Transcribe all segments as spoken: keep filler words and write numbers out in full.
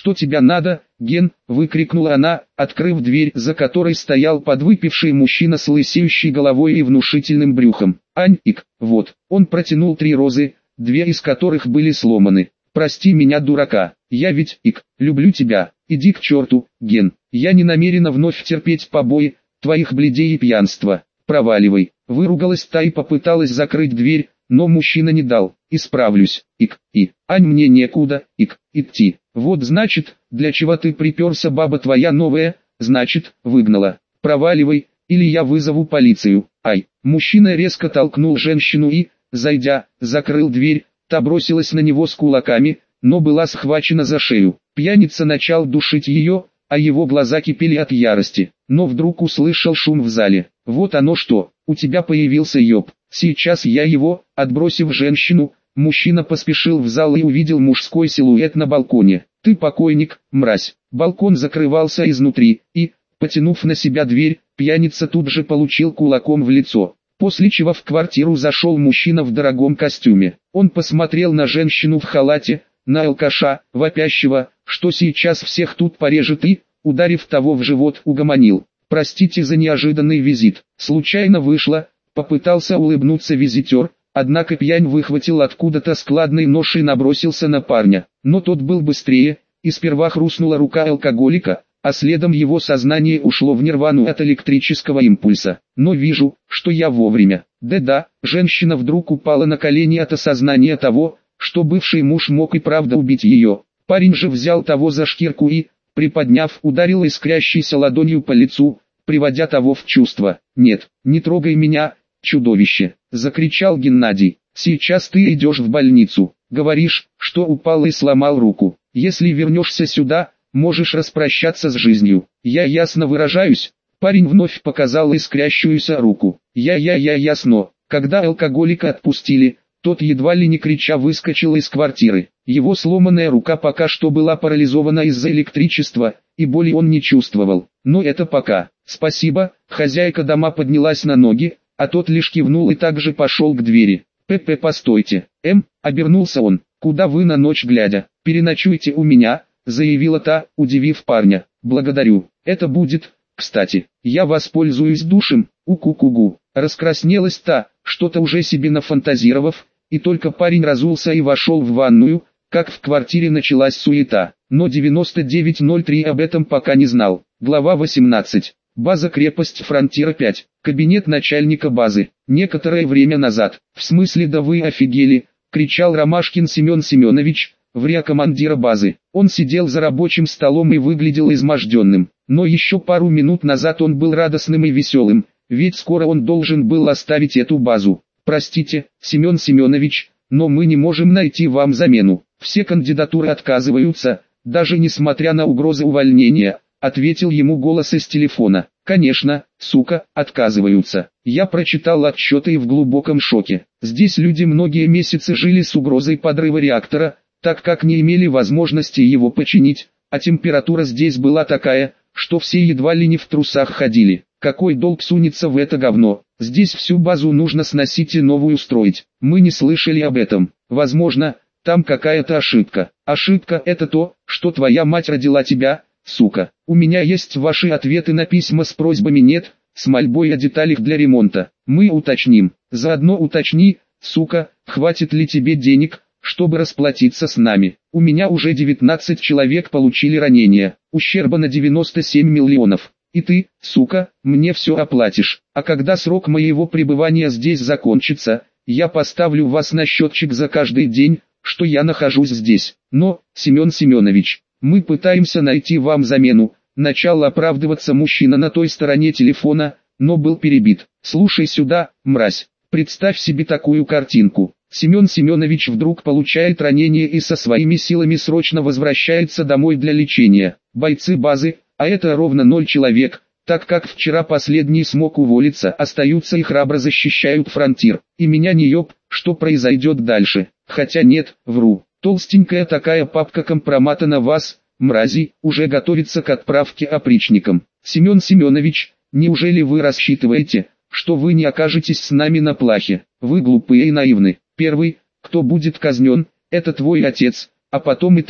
«Что тебя надо, Ген?» – выкрикнула она, открыв дверь, за которой стоял подвыпивший мужчина с лысеющей головой и внушительным брюхом. «Ань, ик, вот». Он протянул три розы, две из которых были сломаны. «Прости меня, дурака, я ведь, ик, люблю тебя. Иди к черту, Ген. Я не намерена вновь терпеть побои, твоих бледей и пьянства. Проваливай». Выругалась та и попыталась закрыть дверь, но мужчина не дал. «Исправлюсь, ик, и, Ань, мне некуда, ик, идти». «Вот значит, для чего ты приперся, баба твоя новая, значит, выгнала. Проваливай, или я вызову полицию». «Ай». Мужчина резко толкнул женщину и, зайдя, закрыл дверь. Та бросилась на него с кулаками, но была схвачена за шею. Пьяница начал душить ее, а его глаза кипели от ярости. Но вдруг услышал шум в зале. «Вот оно что, у тебя появился ёб. Сейчас я его», отбросив женщину, мужчина поспешил в зал и увидел мужской силуэт на балконе. «Ты покойник, мразь». Балкон закрывался изнутри, и, потянув на себя дверь, пьяница тут же получил кулаком в лицо. После чего в квартиру зашел мужчина в дорогом костюме. Он посмотрел на женщину в халате, на алкаша, вопящего, что сейчас всех тут порежет, и, ударив того в живот, угомонил. «Простите за неожиданный визит. Случайно вышло», — попытался улыбнуться визитер, однако пьянь выхватил откуда-то складный нож и набросился на парня. Но тот был быстрее, и сперва хрустнула рука алкоголика, а следом его сознание ушло в нирвану от электрического импульса. «Но вижу, что я вовремя». Да-да, женщина вдруг упала на колени от осознания того, что бывший муж мог и правда убить ее. Парень же взял того за шкирку и, приподняв, ударил искрящейся ладонью по лицу, приводя того в чувство. «Нет, не трогай меня, чудовище!» — закричал Геннадий. «Сейчас ты идешь в больницу. Говоришь, что упал и сломал руку. Если вернешься сюда, можешь распрощаться с жизнью. Я ясно выражаюсь». Парень вновь показал искрящуюся руку. «Я-я-я ясно». Когда алкоголика отпустили, тот едва ли не крича выскочил из квартиры. Его сломанная рука пока что была парализована из-за электричества, и боли он не чувствовал. Но это пока. «Спасибо». Хозяйка дома поднялась на ноги, а тот лишь кивнул и также пошел к двери. «П-п, постойте». «Эм», обернулся он. «Куда вы на ночь глядя? Переночуйте у меня», заявила та, удивив парня. «Благодарю. Это будет, кстати, я воспользуюсь душем, у-ку-ку-гу». Раскраснелась та, что-то уже себе нафантазировав, и только парень разулся и вошел в ванную, как в квартире началась суета. Но девяносто девять ноль три об этом пока не знал. Глава восемнадцать. База крепость Фронтира пять. Кабинет начальника базы. Некоторое время назад. «В смысле, да вы офигели!» — кричал Ромашкин Семен Семенович, вря командира базы. Он сидел за рабочим столом и выглядел изможденным. Но еще пару минут назад он был радостным и веселым, ведь скоро он должен был оставить эту базу. «Простите, Семен Семенович, но мы не можем найти вам замену. Все кандидатуры отказываются, даже несмотря на угрозы увольнения», — ответил ему голос из телефона. «Конечно, сука, отказываются. Я прочитал отчеты и в глубоком шоке. Здесь люди многие месяцы жили с угрозой подрыва реактора, так как не имели возможности его починить, а температура здесь была такая, что все едва ли не в трусах ходили. Какой долг сунется в это говно? Здесь всю базу нужно сносить и новую строить. Мы не слышали об этом. Возможно, там какая-то ошибка. Ошибка — это то, что твоя мать родила тебя, сука. У меня есть ваши ответы на письма с просьбами, нет, с мольбой о деталях для ремонта. Мы уточним. Заодно уточни, сука, хватит ли тебе денег, чтобы расплатиться с нами. У меня уже девятнадцать человек получили ранения, ущерба на девяносто семь миллионов. И ты, сука, мне все оплатишь. А когда срок моего пребывания здесь закончится, я поставлю вас на счетчик за каждый день, что я нахожусь здесь. Но, Семен Семенович, мы пытаемся найти вам замену. Начал оправдываться мужчина на той стороне телефона, но был перебит. «Слушай сюда, мразь, представь себе такую картинку. Семен Семенович вдруг получает ранение и со своими силами срочно возвращается домой для лечения. Бойцы базы, а это ровно ноль человек, так как вчера последний смог уволиться, остаются и храбро защищают фронтир. И меня не ёб, что произойдет дальше. Хотя нет, вру. Толстенькая такая папка компромата на вас, мрази, уже готовится к отправке опричникам. Семен Семенович, неужели вы рассчитываете, что вы не окажетесь с нами на плахе? Вы глупые и наивны. Первый, кто будет казнен, это твой отец, а потом и ты.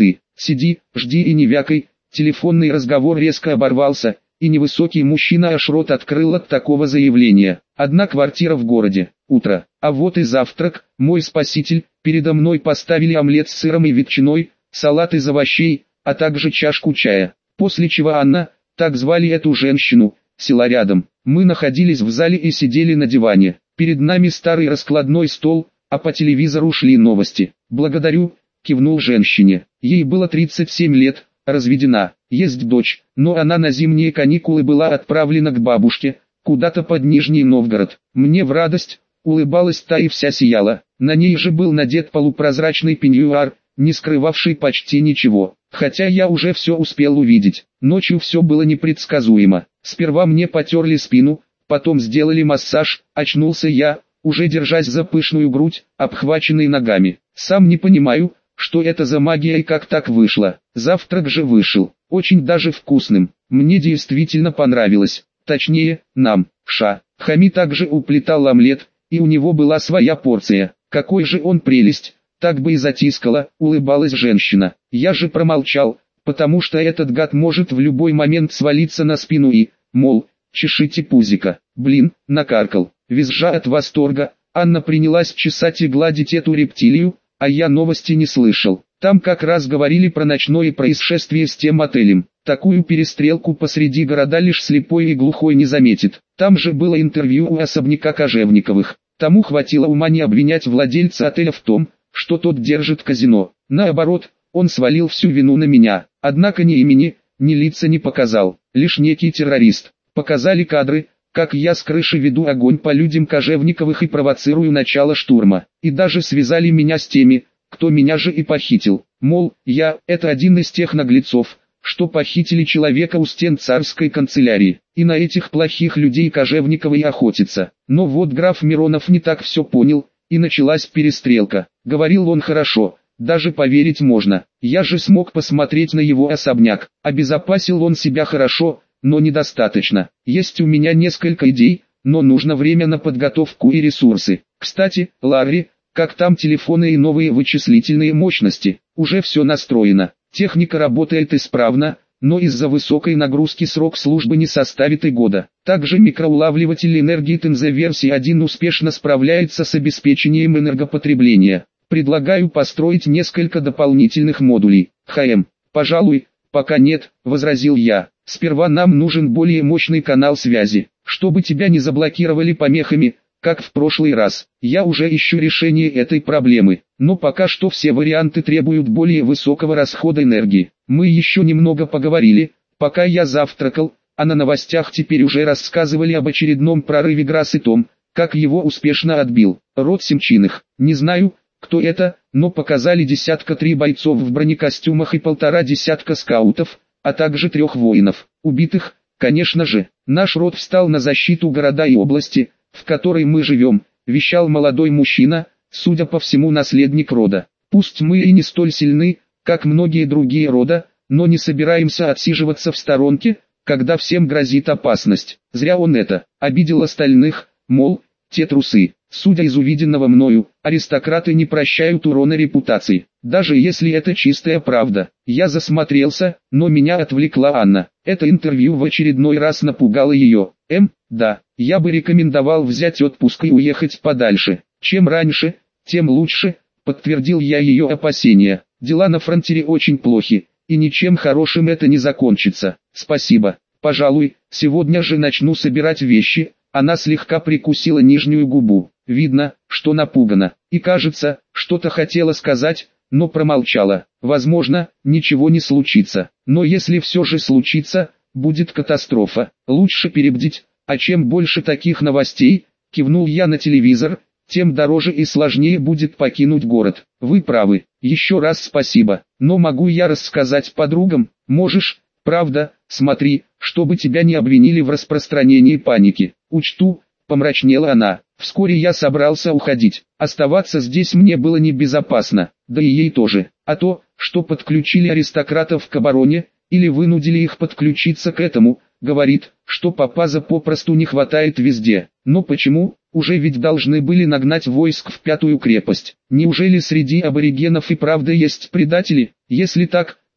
сиди, жди и не вякай. Телефонный разговор резко оборвался, и невысокий мужчина аж рот открыл от такого заявления. Одна квартира в городе, утро, а вот и завтрак, мой спаситель. Передо мной поставили омлет с сыром и ветчиной, салат из овощей, а также чашку чая. После чего Анна, так звали эту женщину, села рядом. Мы находились в зале и сидели на диване. Перед нами старый раскладной стол, а по телевизору шли новости. «Благодарю», кивнул женщине. Ей было тридцать семь лет, разведена, есть дочь, но она на зимние каникулы была отправлена к бабушке, куда-то под Нижний Новгород. Мне в радость, улыбалась та и вся сияла. На ней же был надет полупрозрачный пеньюар, не скрывавший почти ничего. Хотя я уже все успел увидеть. Ночью все было непредсказуемо. Сперва мне потерли спину, потом сделали массаж, очнулся я, уже держась за пышную грудь, обхваченной ногами. Сам не понимаю, что это за магия и как так вышло. Завтрак же вышел, очень даже вкусным. Мне действительно понравилось. Точнее, нам. Ша. Хами также уплетал омлет, и у него была своя порция. Какой же он прелесть, так бы и затискала, улыбалась женщина. Я же промолчал, потому что этот гад может в любой момент свалиться на спину и, мол, чешите пузика. Блин, накаркал. Визжа от восторга, Анна принялась чесать и гладить эту рептилию, а я новости не слышал. Там как раз говорили про ночное происшествие с тем отелем. Такую перестрелку посреди города лишь слепой и глухой не заметит. Там же было интервью у особняка Кожевниковых. Тому хватило ума не обвинять владельца отеля в том, что тот держит казино. Наоборот, он свалил всю вину на меня. Однако ни имени, ни лица не показал, лишь некий террорист. Показали кадры, как я с крыши веду огонь по людям Кожевниковых и провоцирую начало штурма. И даже связали меня с теми, кто меня же и похитил. Мол, я – это один из тех наглецов, что похитили человека у стен царской канцелярии. И на этих плохих людей Кожевниковы и охотятся. Но вот граф Миронов не так все понял, и началась перестрелка. Говорил он хорошо, даже поверить можно. Я же смог посмотреть на его особняк. Обезопасил он себя хорошо, но недостаточно. Есть у меня несколько идей, но нужно время на подготовку и ресурсы. Кстати, Ларри, как там телефоны и новые вычислительные мощности? Уже все настроено. Техника работает исправно, но из-за высокой нагрузки срок службы не составит и года. Также микроулавливатель энергии ТНЗ версии один успешно справляется с обеспечением энергопотребления. Предлагаю построить несколько дополнительных модулей. ХМ, пожалуй, пока нет, возразил я. Сперва нам нужен более мощный канал связи, чтобы тебя не заблокировали помехами, как в прошлый раз. Я уже ищу решение этой проблемы, но пока что все варианты требуют более высокого расхода энергии. Мы еще немного поговорили, пока я завтракал, а на новостях теперь уже рассказывали об очередном прорыве Грасс и том, как его успешно отбил род Семчиных. Не знаю, кто это, но показали десятка три бойцов в бронекостюмах и полтора десятка скаутов, а также трех воинов, убитых, конечно же. Наш род встал на защиту города и области, в которой мы живем, вещал молодой мужчина, судя по всему наследник рода. Пусть мы и не столь сильны, как многие другие рода, но не собираемся отсиживаться в сторонке, когда всем грозит опасность. Зря он это, обидел остальных, мол, те трусы. Судя из увиденного мною, аристократы не прощают урона репутации, даже если это чистая правда. Я засмотрелся, но меня отвлекла Анна. Это интервью в очередной раз напугало ее. Эм, да, я бы рекомендовал взять отпуск и уехать подальше. Чем раньше, тем лучше, подтвердил я ее опасения. Дела на фронтире очень плохи, и ничем хорошим это не закончится. Спасибо, пожалуй, сегодня же начну собирать вещи. Она слегка прикусила нижнюю губу. Видно, что напугана, и кажется, что-то хотела сказать, но промолчала. Возможно, ничего не случится, но если все же случится, будет катастрофа. Лучше перебдеть, а чем больше таких новостей, кивнул я на телевизор, тем дороже и сложнее будет покинуть город. Вы правы, еще раз спасибо, но могу я рассказать подругам? Можешь, правда, смотри, чтобы тебя не обвинили в распространении паники. Учту, помрачнела она. Вскоре я собрался уходить. Оставаться здесь мне было небезопасно, да и ей тоже. А то, что подключили аристократов к обороне, или вынудили их подключиться к этому, говорит, что попаза попросту не хватает везде. Но почему? Уже ведь должны были нагнать войск в пятую крепость. Неужели среди аборигенов и правда есть предатели? Если так,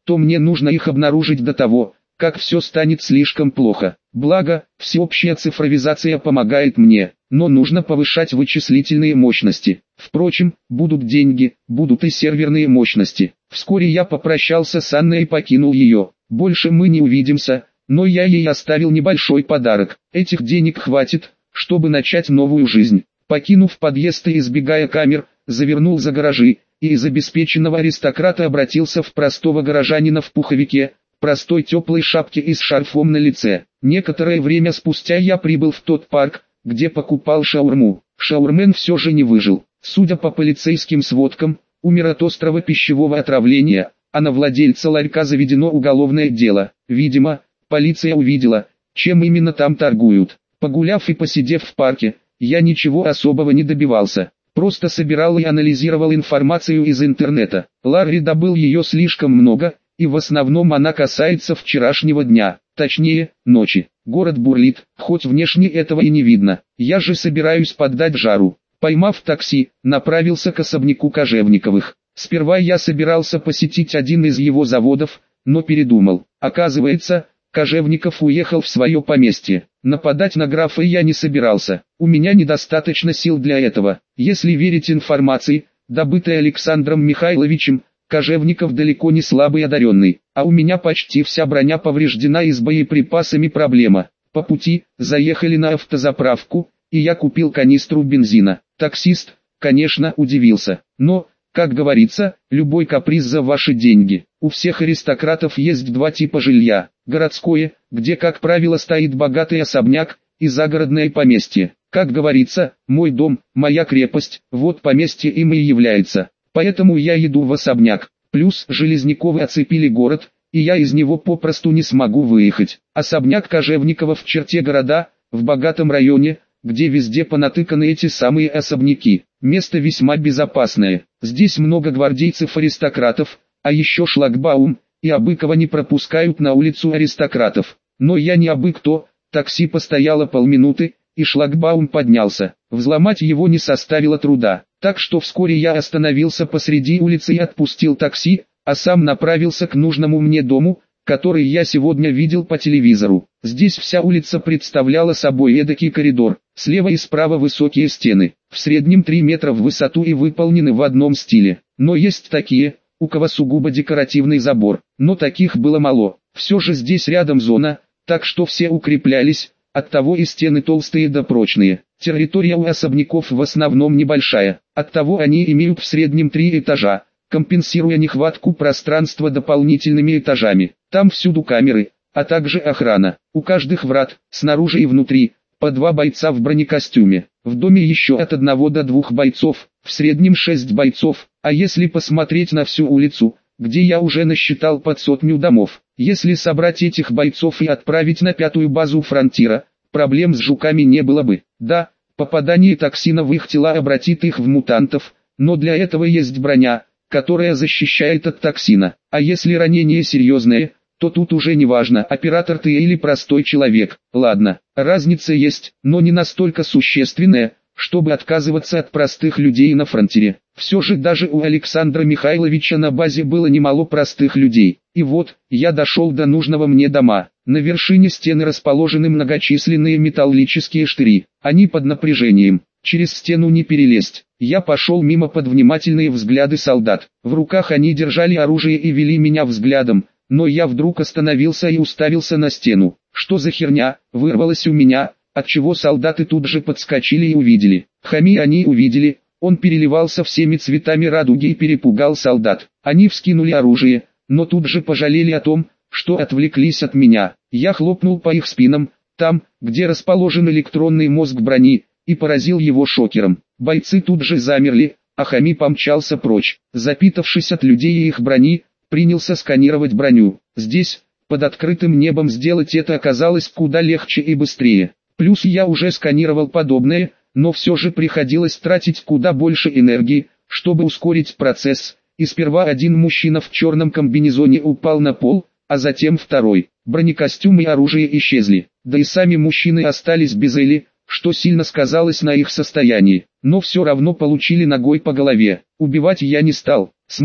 то мне нужно их обнаружить до того, как все станет слишком плохо. Благо, всеобщая цифровизация помогает мне, но нужно повышать вычислительные мощности. Впрочем, будут деньги, будут и серверные мощности. Вскоре я попрощался с Анной и покинул ее. Больше мы не увидимся, но я ей оставил небольшой подарок. Этих денег хватит, чтобы начать новую жизнь. Покинув подъезд и избегая камер, завернул за гаражи, и из обеспеченного аристократа обратился в простого горожанина в пуховике, простой теплой шапке и с шарфом на лице. Некоторое время спустя я прибыл в тот парк, где покупал шаурму. Шаурмен все же не выжил. Судя по полицейским сводкам, умер от острого пищевого отравления, а на владельца ларька заведено уголовное дело. Видимо, полиция увидела, чем именно там торгуют. Погуляв и посидев в парке, я ничего особого не добивался. Просто собирал и анализировал информацию из интернета. Ларри добыл ее слишком много, и в основном она касается вчерашнего дня, точнее, ночи. Город бурлит, хоть внешне этого и не видно. Я же собираюсь поддать жару. Поймав такси, направился к особняку Кожевниковых. Сперва я собирался посетить один из его заводов, но передумал. Оказывается, Кожевников уехал в свое поместье. Нападать на графа я не собирался. У меня недостаточно сил для этого. Если верить информации, добытой Александром Михайловичем, Кожевников далеко не слабый одаренный, а у меня почти вся броня повреждена и с боеприпасами проблема. По пути, заехали на автозаправку, и я купил канистру бензина. Таксист, конечно, удивился, но, как говорится, любой каприз за ваши деньги. У всех аристократов есть два типа жилья: городское, где, как правило, стоит богатый особняк, и загородное поместье. Как говорится, мой дом, моя крепость, вот поместье им и является. Поэтому я иду в особняк. Плюс Железняковы оцепили город, и я из него попросту не смогу выехать. Особняк Кожевникова в черте города, в богатом районе, где везде понатыканы эти самые особняки. Место весьма безопасное. Здесь много гвардейцев-аристократов, а еще шлагбаум, и Абыкова не пропускают на улицу аристократов. Но я не абы кто. Такси постояло полминуты, и шлагбаум поднялся. Взломать его не составило труда. Так что вскоре я остановился посреди улицы и отпустил такси, а сам направился к нужному мне дому, который я сегодня видел по телевизору. Здесь вся улица представляла собой эдакий коридор. Слева и справа высокие стены, в среднем три метра в высоту и выполнены в одном стиле. Но есть такие, у кого сугубо декоративный забор. Но таких было мало. Все же здесь рядом зона, так что все укреплялись. Оттого и стены толстые да прочные. Территория у особняков в основном небольшая, оттого они имеют в среднем три этажа, компенсируя нехватку пространства дополнительными этажами. Там всюду камеры, а также охрана. У каждых врат, снаружи и внутри, по два бойца в бронекостюме. В доме еще от одного до двух бойцов, в среднем шесть бойцов, а если посмотреть на всю улицу, где я уже насчитал под сотню домов. Если собрать этих бойцов и отправить на пятую базу фронтира, проблем с жуками не было бы. Да, попадание токсина в их тела обратит их в мутантов, но для этого есть броня, которая защищает от токсина. А если ранение серьезное, то тут уже не важно, оператор ты или простой человек. Ладно, разница есть, но не настолько существенная, чтобы отказываться от простых людей на фронтире. Все же даже у Александра Михайловича на базе было немало простых людей. И вот, я дошел до нужного мне дома. На вершине стены расположены многочисленные металлические штыри. Они под напряжением. Через стену не перелезть. Я пошел мимо под внимательные взгляды солдат. В руках они держали оружие и вели меня взглядом. Но я вдруг остановился и уставился на стену. Что за херня, вырвалось у меня, отчего солдаты тут же подскочили и увидели. Хами они увидели, он переливался всеми цветами радуги и перепугал солдат. Они вскинули оружие, но тут же пожалели о том, что отвлеклись от меня. Я хлопнул по их спинам, там, где расположен электронный мозг брони, и поразил его шокером. Бойцы тут же замерли, а Хами помчался прочь. Запитавшись от людей и их брони, принялся сканировать броню. Здесь, под открытым небом, сделать это оказалось куда легче и быстрее. Плюс я уже сканировал подобное, но все же приходилось тратить куда больше энергии, чтобы ускорить процесс, и сперва один мужчина в черном комбинезоне упал на пол, а затем второй. Бронекостюм и оружие исчезли, да и сами мужчины остались без эли, что сильно сказалось на их состоянии, но все равно получили ногой по голове. Убивать я не стал. Смысл?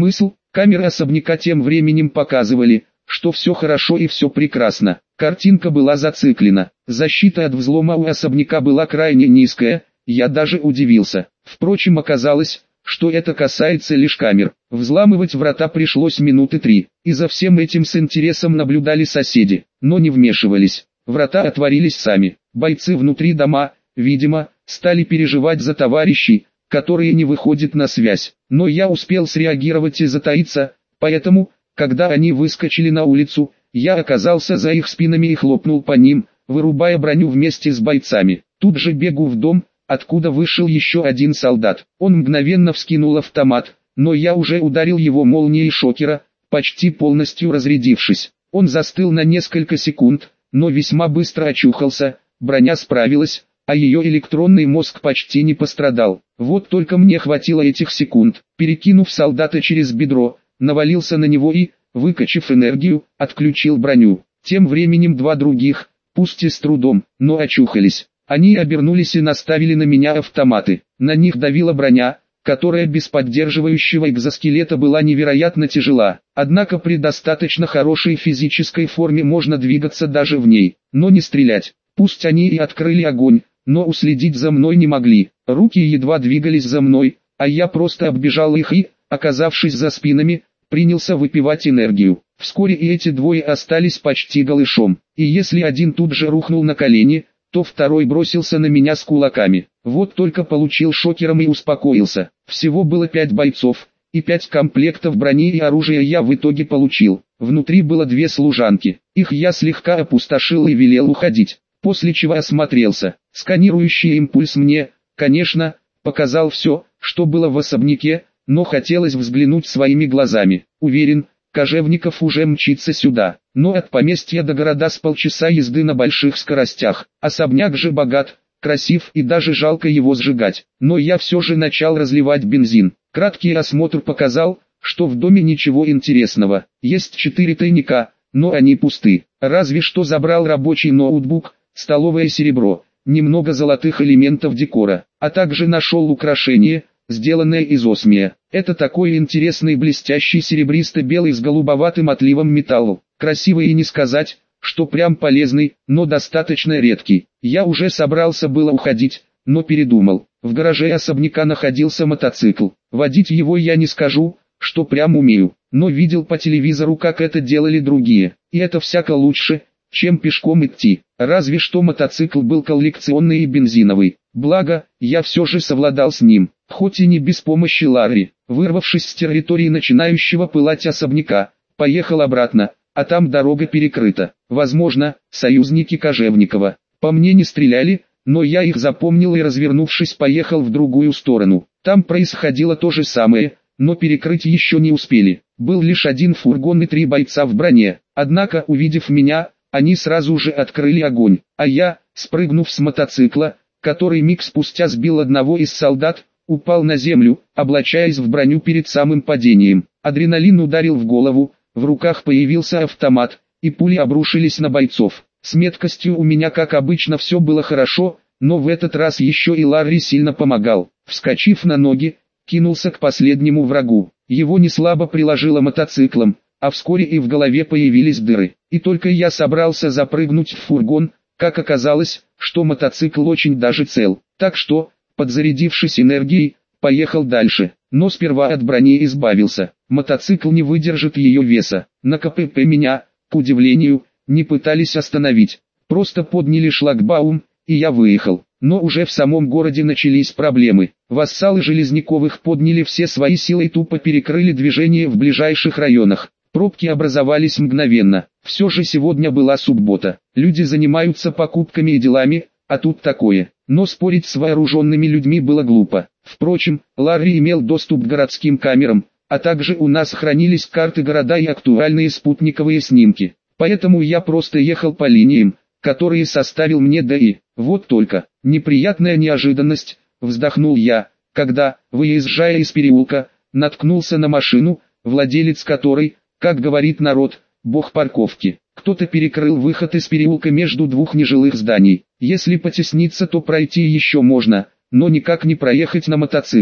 Камеры особняка тем временем показывали, что все хорошо и все прекрасно. Картинка была зациклена. Защита от взлома у особняка была крайне низкая, я даже удивился. Впрочем, оказалось, что это касается лишь камер. Взламывать врата пришлось минуты три, и за всем этим с интересом наблюдали соседи, но не вмешивались. Врата отворились сами. Бойцы внутри дома, видимо, стали переживать за товарищей, которые не выходят на связь. Но я успел среагировать и затаиться, поэтому, когда они выскочили на улицу, я оказался за их спинами и хлопнул по ним, вырубая броню вместе с бойцами. Тут же бегу в дом, откуда вышел еще один солдат. Он мгновенно вскинул автомат, но я уже ударил его молнией шокера, почти полностью разрядившись. Он застыл на несколько секунд, но весьма быстро очухался, броня справилась, а ее электронный мозг почти не пострадал. Вот только мне хватило этих секунд. Перекинув солдата через бедро, навалился на него и, выкачав энергию, отключил броню. Тем временем два других, пусть и с трудом, но очухались. Они обернулись и наставили на меня автоматы. На них давила броня, которая без поддерживающего экзоскелета была невероятно тяжела. Однако при достаточно хорошей физической форме можно двигаться даже в ней, но не стрелять. Пусть они и открыли огонь, но уследить за мной не могли. Руки едва двигались за мной, а я просто оббежал их и, оказавшись за спинами, принялся выпивать энергию. Вскоре и эти двое остались почти голышом, и если один тут же рухнул на колени, то второй бросился на меня с кулаками. Вот только получил шокером и успокоился. Всего было пять бойцов, и пять комплектов брони и оружия я в итоге получил. Внутри было две служанки, их я слегка опустошил и велел уходить, после чего осмотрелся. Сканирующий импульс мне, конечно, показал все, что было в особняке, но хотелось взглянуть своими глазами. Уверен, Кожевников уже мчится сюда, но от поместья до города с полчаса езды на больших скоростях. Особняк же богат, красив и даже жалко его сжигать. Но я все же начал разливать бензин. Краткий осмотр показал, что в доме ничего интересного. Есть четыре тайника, но они пусты. Разве что забрал рабочий ноутбук, столовое серебро, немного золотых элементов декора, а также нашел украшение, сделанное из осмия. Это такой интересный блестящий серебристо-белый с голубоватым отливом металл. Красивый и не сказать, что прям полезный, но достаточно редкий. Я уже собрался было уходить, но передумал. В гараже особняка находился мотоцикл. Водить его я не скажу, что прям умею, но видел по телевизору, как это делали другие. И это всяко лучше, чем пешком идти. Разве что мотоцикл был коллекционный и бензиновый. Благо, я все же совладал с ним, хоть и не без помощи Ларри. Вырвавшись с территории начинающего пылать особняка, поехал обратно, а там дорога перекрыта. Возможно, союзники Кожевникова. По мне не стреляли, но я их запомнил и, развернувшись, поехал в другую сторону. Там происходило то же самое, но перекрыть еще не успели. Был лишь один фургон и три бойца в броне. Однако, увидев меня, они сразу же открыли огонь, а я, спрыгнув с мотоцикла, который миг спустя сбил одного из солдат, упал на землю, облачаясь в броню перед самым падением. Адреналин ударил в голову, в руках появился автомат, и пули обрушились на бойцов. С меткостью у меня, как обычно, все было хорошо, но в этот раз еще и Ларри сильно помогал. Вскочив на ноги, кинулся к последнему врагу. Его неслабо приложило мотоциклом, а вскоре и в голове появились дыры. И только я собрался запрыгнуть в фургон, как оказалось, что мотоцикл очень даже цел. Так что, подзарядившись энергией, поехал дальше. Но сперва от брони избавился. Мотоцикл не выдержит ее веса. На КПП меня, к удивлению, не пытались остановить. Просто подняли шлагбаум, и я выехал. Но уже в самом городе начались проблемы. Вассалы Железняковых подняли все свои силы и тупо перекрыли движение в ближайших районах. Пробки образовались мгновенно. Все же сегодня была суббота. Люди занимаются покупками и делами, а тут такое. Но спорить с вооруженными людьми было глупо. Впрочем, Ларри имел доступ к городским камерам, а также у нас хранились карты города и актуальные спутниковые снимки. Поэтому я просто ехал по линиям, которые составил мне ДАИ. Вот только, неприятная неожиданность, вздохнул я, когда, выезжая из переулка, наткнулся на машину, владелец которой, как говорит народ, бог парковки. Кто-то перекрыл выход из переулка между двух нежилых зданий. Если потесниться, то пройти еще можно, но никак не проехать на мотоцикле.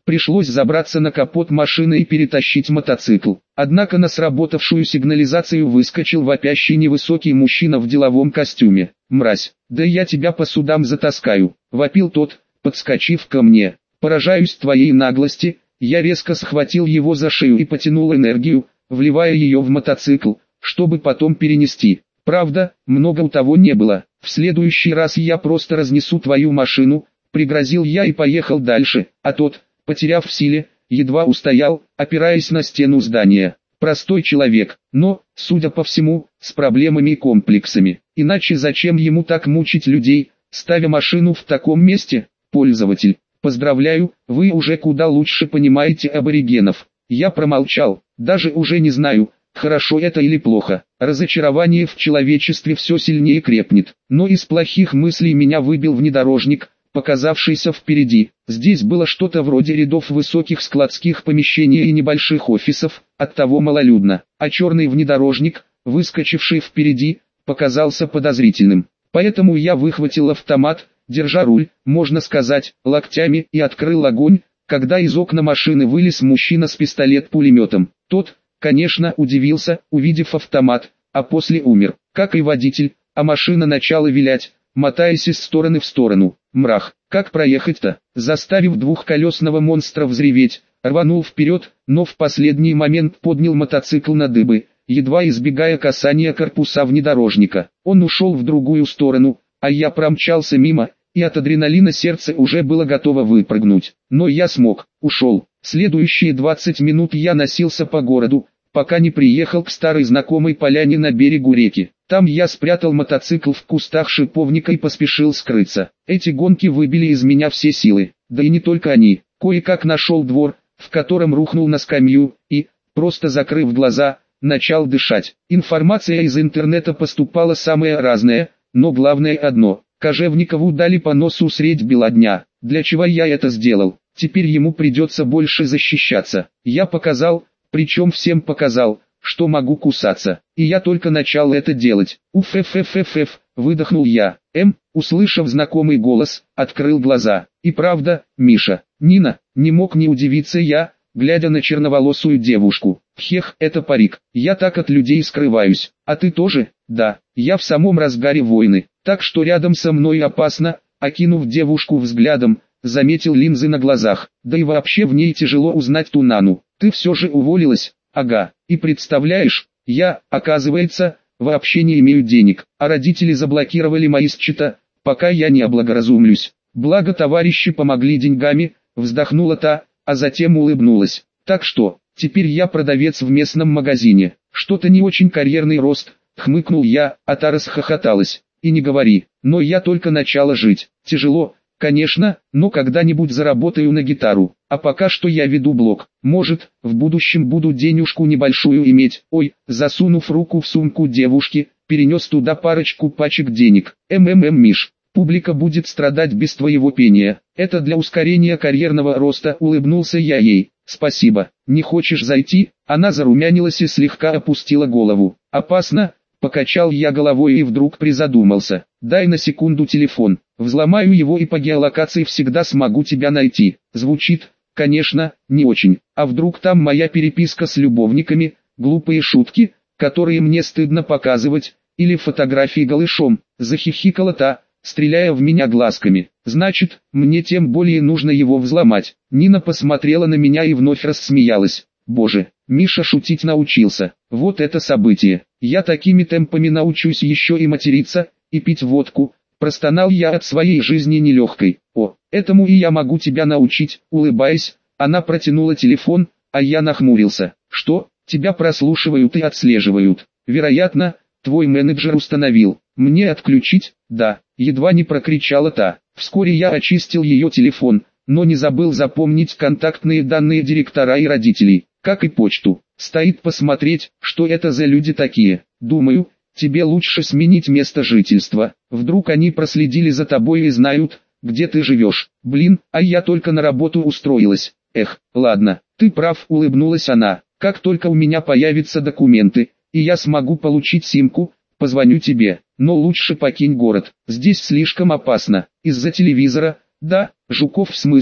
Пришлось забраться на капот машины и перетащить мотоцикл. Однако на сработавшую сигнализацию выскочил вопящий невысокий мужчина в деловом костюме. «Мразь, да я тебя по судам затаскаю», — вопил тот, подскочив ко мне. «Поражаюсь твоей наглости». Я резко схватил его за шею и потянул энергию, вливая ее в мотоцикл, чтобы потом перенести. «Правда, много у того не было. В следующий раз я просто разнесу твою машину», — пригрозил я и поехал дальше, а тот, потеряв в силе, едва устоял, опираясь на стену здания. Простой человек, но, судя по всему, с проблемами и комплексами. Иначе зачем ему так мучить людей, ставя машину в таком месте? Пользователь, поздравляю, вы уже куда лучше понимаете аборигенов. Я промолчал, даже уже не знаю, хорошо это или плохо. Разочарование в человечестве все сильнее крепнет. Но из плохих мыслей меня выбил внедорожник, показавшийся впереди. Здесь было что-то вроде рядов высоких складских помещений и небольших офисов, оттого малолюдно. А черный внедорожник, выскочивший впереди, показался подозрительным. Поэтому я выхватил автомат, держа руль, можно сказать, локтями, и открыл огонь, когда из окна машины вылез мужчина с пистолет-пулеметом. Тот, конечно, удивился, увидев автомат, а после умер, как и водитель, а машина начала вилять, мотаясь из стороны в сторону. Мрах, как проехать-то? Заставив двухколесного монстра взреветь, рванул вперед, но в последний момент поднял мотоцикл на дыбы, едва избегая касания корпуса внедорожника. Он ушел в другую сторону, а я промчался мимо, и от адреналина сердце уже было готово выпрыгнуть. Но я смог, ушел. Следующие двадцать минут я носился по городу, пока не приехал к старой знакомой поляне на берегу реки. Там я спрятал мотоцикл в кустах шиповника и поспешил скрыться. Эти гонки выбили из меня все силы, да и не только они. Кое-как нашел двор, в котором рухнул на скамью, и, просто закрыв глаза, начал дышать. Информация из интернета поступала самая разная, но главное одно. Кожевникову дали по носу средь бела дня. Для чего я это сделал? Теперь ему придется больше защищаться. Я показал, причем всем показал, что могу кусаться. И я только начал это делать. Уф-ф-ф-ф-ф, выдохнул я. М, услышав знакомый голос, открыл глаза. И правда, Миша. Нина, не мог не удивиться я, глядя на черноволосую девушку. Хех, это парик. Я так от людей скрываюсь. А ты тоже? Да, я в самом разгаре войны. Так что рядом со мной опасно. Окинув девушку взглядом, заметил линзы на глазах. Да и вообще в ней тяжело узнать ту Нану. Ты все же уволилась? Ага. И представляешь, я, оказывается, вообще не имею денег, а родители заблокировали мои счета, пока я не облагоразумлюсь. Благо товарищи помогли деньгами, вздохнула та, а затем улыбнулась. Так что, теперь я продавец в местном магазине. Что-то не очень карьерный рост, хмыкнул я, а та расхохоталась. И не говори, но я только начала жить. Тяжело, конечно, но когда-нибудь заработаю на гитару. А пока что я веду блог. Может, в будущем буду денежку небольшую иметь. Ой, засунув руку в сумку девушки, перенес туда парочку пачек денег. МММ, Миш, публика будет страдать без твоего пения. Это для ускорения карьерного роста, улыбнулся я ей. Спасибо. Не хочешь зайти? Она зарумянилась и слегка опустила голову. Опасно? Покачал я головой и вдруг призадумался. Дай на секунду телефон. Взломаю его и по геолокации всегда смогу тебя найти. Звучит, конечно, не очень. А вдруг там моя переписка с любовниками, глупые шутки, которые мне стыдно показывать, или фотографии голышом. Захихикала та, стреляя в меня глазками. Значит, мне тем более нужно его взломать. Нина посмотрела на меня и вновь рассмеялась. Боже, Миша шутить научился. Вот это событие. Я такими темпами научусь еще и материться, и пить водку. Простонал я от своей жизни нелегкой. О, этому и я могу тебя научить, улыбаясь. Она протянула телефон, а я нахмурился. Что, тебя прослушивают и отслеживают? Вероятно, твой менеджер установил. Мне отключить? Да, едва не прокричала та. Вскоре я очистил ее телефон, но не забыл запомнить контактные данные директора и родителей, как и почту. Стоит посмотреть, что это за люди такие. Думаю, тебе лучше сменить место жительства. Вдруг они проследили за тобой и знают, где ты живешь. Блин, а я только на работу устроилась. Эх, ладно, ты прав, улыбнулась она. Как только у меня появятся документы, и я смогу получить симку, позвоню тебе. Но лучше покинь город. Здесь слишком опасно. Из-за телевизора? Да, Жуков в смысле,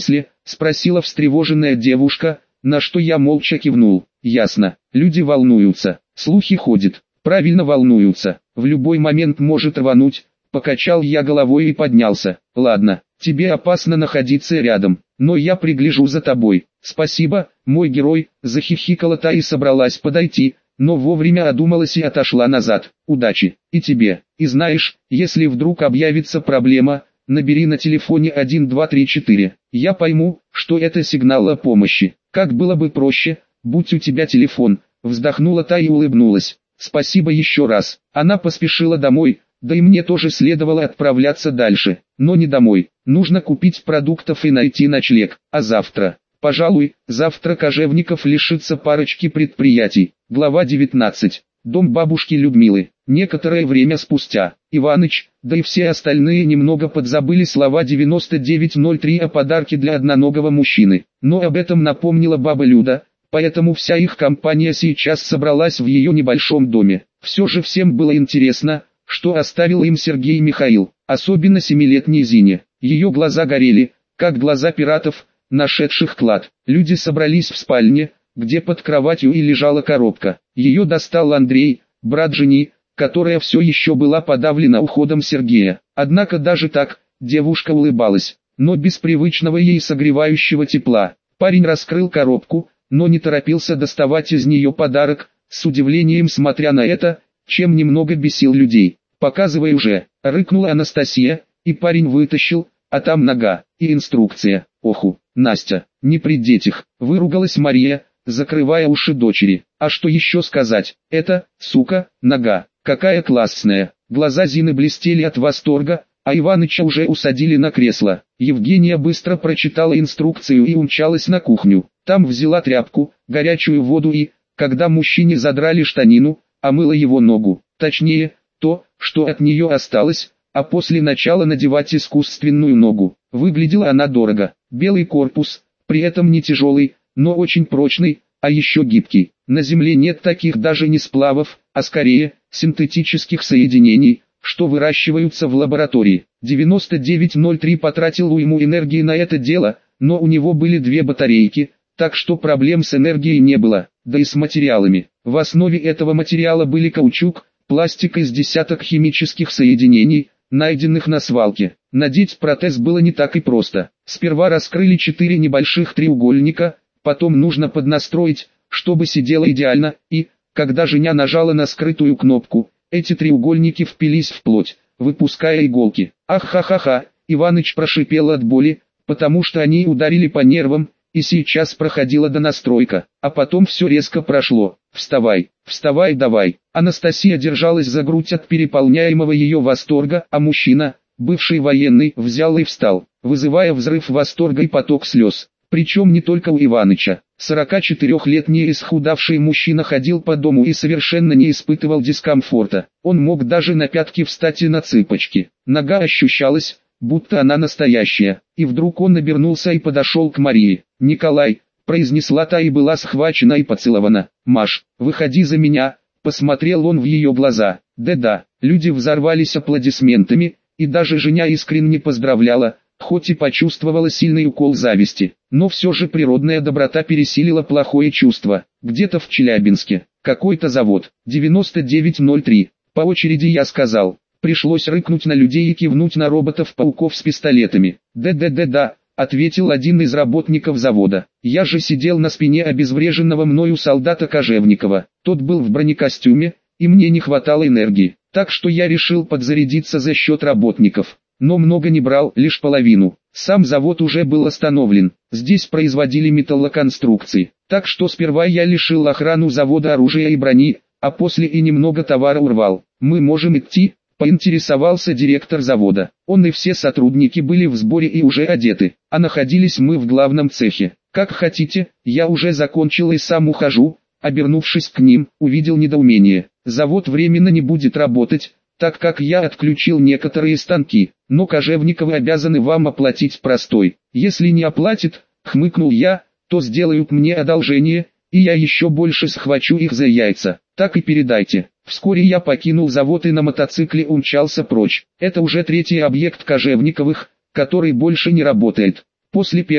спросила встревоженная девушка, на что я молча кивнул. Ясно, люди волнуются, слухи ходят, правильно волнуются, в любой момент может рвануть. Покачал я головой и поднялся. Ладно, тебе опасно находиться рядом, но я пригляжу за тобой. Спасибо, мой герой, захихикала та и собралась подойти, но вовремя одумалась и отошла назад. Удачи, и тебе. И знаешь, если вдруг объявится проблема, набери на телефоне один два три четыре. Я пойму, что это сигнал о помощи. Как было бы проще, будь у тебя телефон. Вздохнула та и улыбнулась. Спасибо еще раз. Она поспешила домой. Да и мне тоже следовало отправляться дальше, но не домой. Нужно купить продуктов и найти ночлег. А завтра? Пожалуй, завтра Кожевников лишится парочки предприятий. Глава девятнадцать. Дом бабушки Людмилы. Некоторое время спустя, Иваныч, да и все остальные немного подзабыли слова девяносто девять ноль три о подарке для одноногого мужчины. Но об этом напомнила баба Люда, поэтому вся их компания сейчас собралась в ее небольшом доме. Все же всем было интересно, что оставил им Сергей Михаил, особенно семилетней Зине. Ее глаза горели, как глаза пиратов, нашедших клад. Люди собрались в спальне, где под кроватью и лежала коробка. Ее достал Андрей, брат жени, которая все еще была подавлена уходом Сергея. Однако даже так, девушка улыбалась, но без привычного ей согревающего тепла. Парень раскрыл коробку, но не торопился доставать из нее подарок, с удивлением смотря на это, чем немного бесил людей. «Показывай уже», — рыкнула Анастасия, и парень вытащил, а там нога, и инструкция. «Оху, Настя, не при детях», — выругалась Мария, закрывая уши дочери. «А что еще сказать? Это, сука, нога, какая классная». Глаза Зины блестели от восторга, а Иваныча уже усадили на кресло. Евгения быстро прочитала инструкцию и умчалась на кухню. Там взяла тряпку, горячую воду и, когда мужчине задрали штанину, омыла его ногу. Точнее, то, что от нее осталось, а после начала надевать искусственную ногу. Выглядела она дорого. Белый корпус, при этом не тяжелый, но очень прочный, а еще гибкий. На Земле нет таких даже не сплавов, а скорее, синтетических соединений, что выращиваются в лаборатории. девяносто девять ноль три потратил уйму энергии на это дело, но у него были две батарейки, так что проблем с энергией не было, да и с материалами. В основе этого материала были каучук, пластик из десяток химических соединений, найденных на свалке. Надеть протез было не так и просто. Сперва раскрыли четыре небольших треугольника, потом нужно поднастроить, чтобы сидело идеально, и, когда Женя нажала на скрытую кнопку, эти треугольники впились в плоть, выпуская иголки. Ах-ха-ха-ха, Иваныч прошипел от боли, потому что они ударили по нервам, и сейчас проходила донастройка, а потом все резко прошло. «Вставай, вставай давай». Анастасия держалась за грудь от переполняемого ее восторга, а мужчина, бывший военный, взял и встал, вызывая взрыв восторга и поток слез. Причем не только у Иваныча. сорокачетырёхлетний исхудавший мужчина ходил по дому и совершенно не испытывал дискомфорта. Он мог даже на пятки встать и на цыпочки. Нога ощущалась, будто она настоящая. И вдруг он обернулся и подошел к Марии. «Николай», — произнесла та и была схвачена и поцелована. «Маш, выходи за меня», — посмотрел он в ее глаза. Да-да, люди взорвались аплодисментами, и даже Женя искренне поздравляла, хоть и почувствовала сильный укол зависти. Но все же природная доброта пересилила плохое чувство. Где-то в Челябинске, какой-то завод, девяносто девять ноль три. По очереди я сказал. Пришлось рыкнуть на людей и кивнуть на роботов-пауков с пистолетами. «Да-да-да-да», — ответил один из работников завода. Я же сидел на спине обезвреженного мною солдата Кожевникова. Тот был в бронекостюме, и мне не хватало энергии. Так что я решил подзарядиться за счет работников. Но много не брал, лишь половину. Сам завод уже был остановлен. Здесь производили металлоконструкции. Так что сперва я лишил охрану завода оружия и брони, а после и немного товара урвал. «Мы можем идти?» — поинтересовался директор завода. Он и все сотрудники были в сборе и уже одеты, а находились мы в главном цехе. «Как хотите, я уже закончил и сам ухожу». Обернувшись к ним, увидел недоумение. «Завод временно не будет работать, так как я отключил некоторые станки, но Кожевниковы обязаны вам оплатить простой. Если не оплатят, хмыкнул я, то сделают мне одолжение, и я еще больше схвачу их за яйца. Так и передайте». Вскоре я покинул завод и на мотоцикле умчался прочь. Это уже третий объект Кожевниковых, который больше не работает. После первого,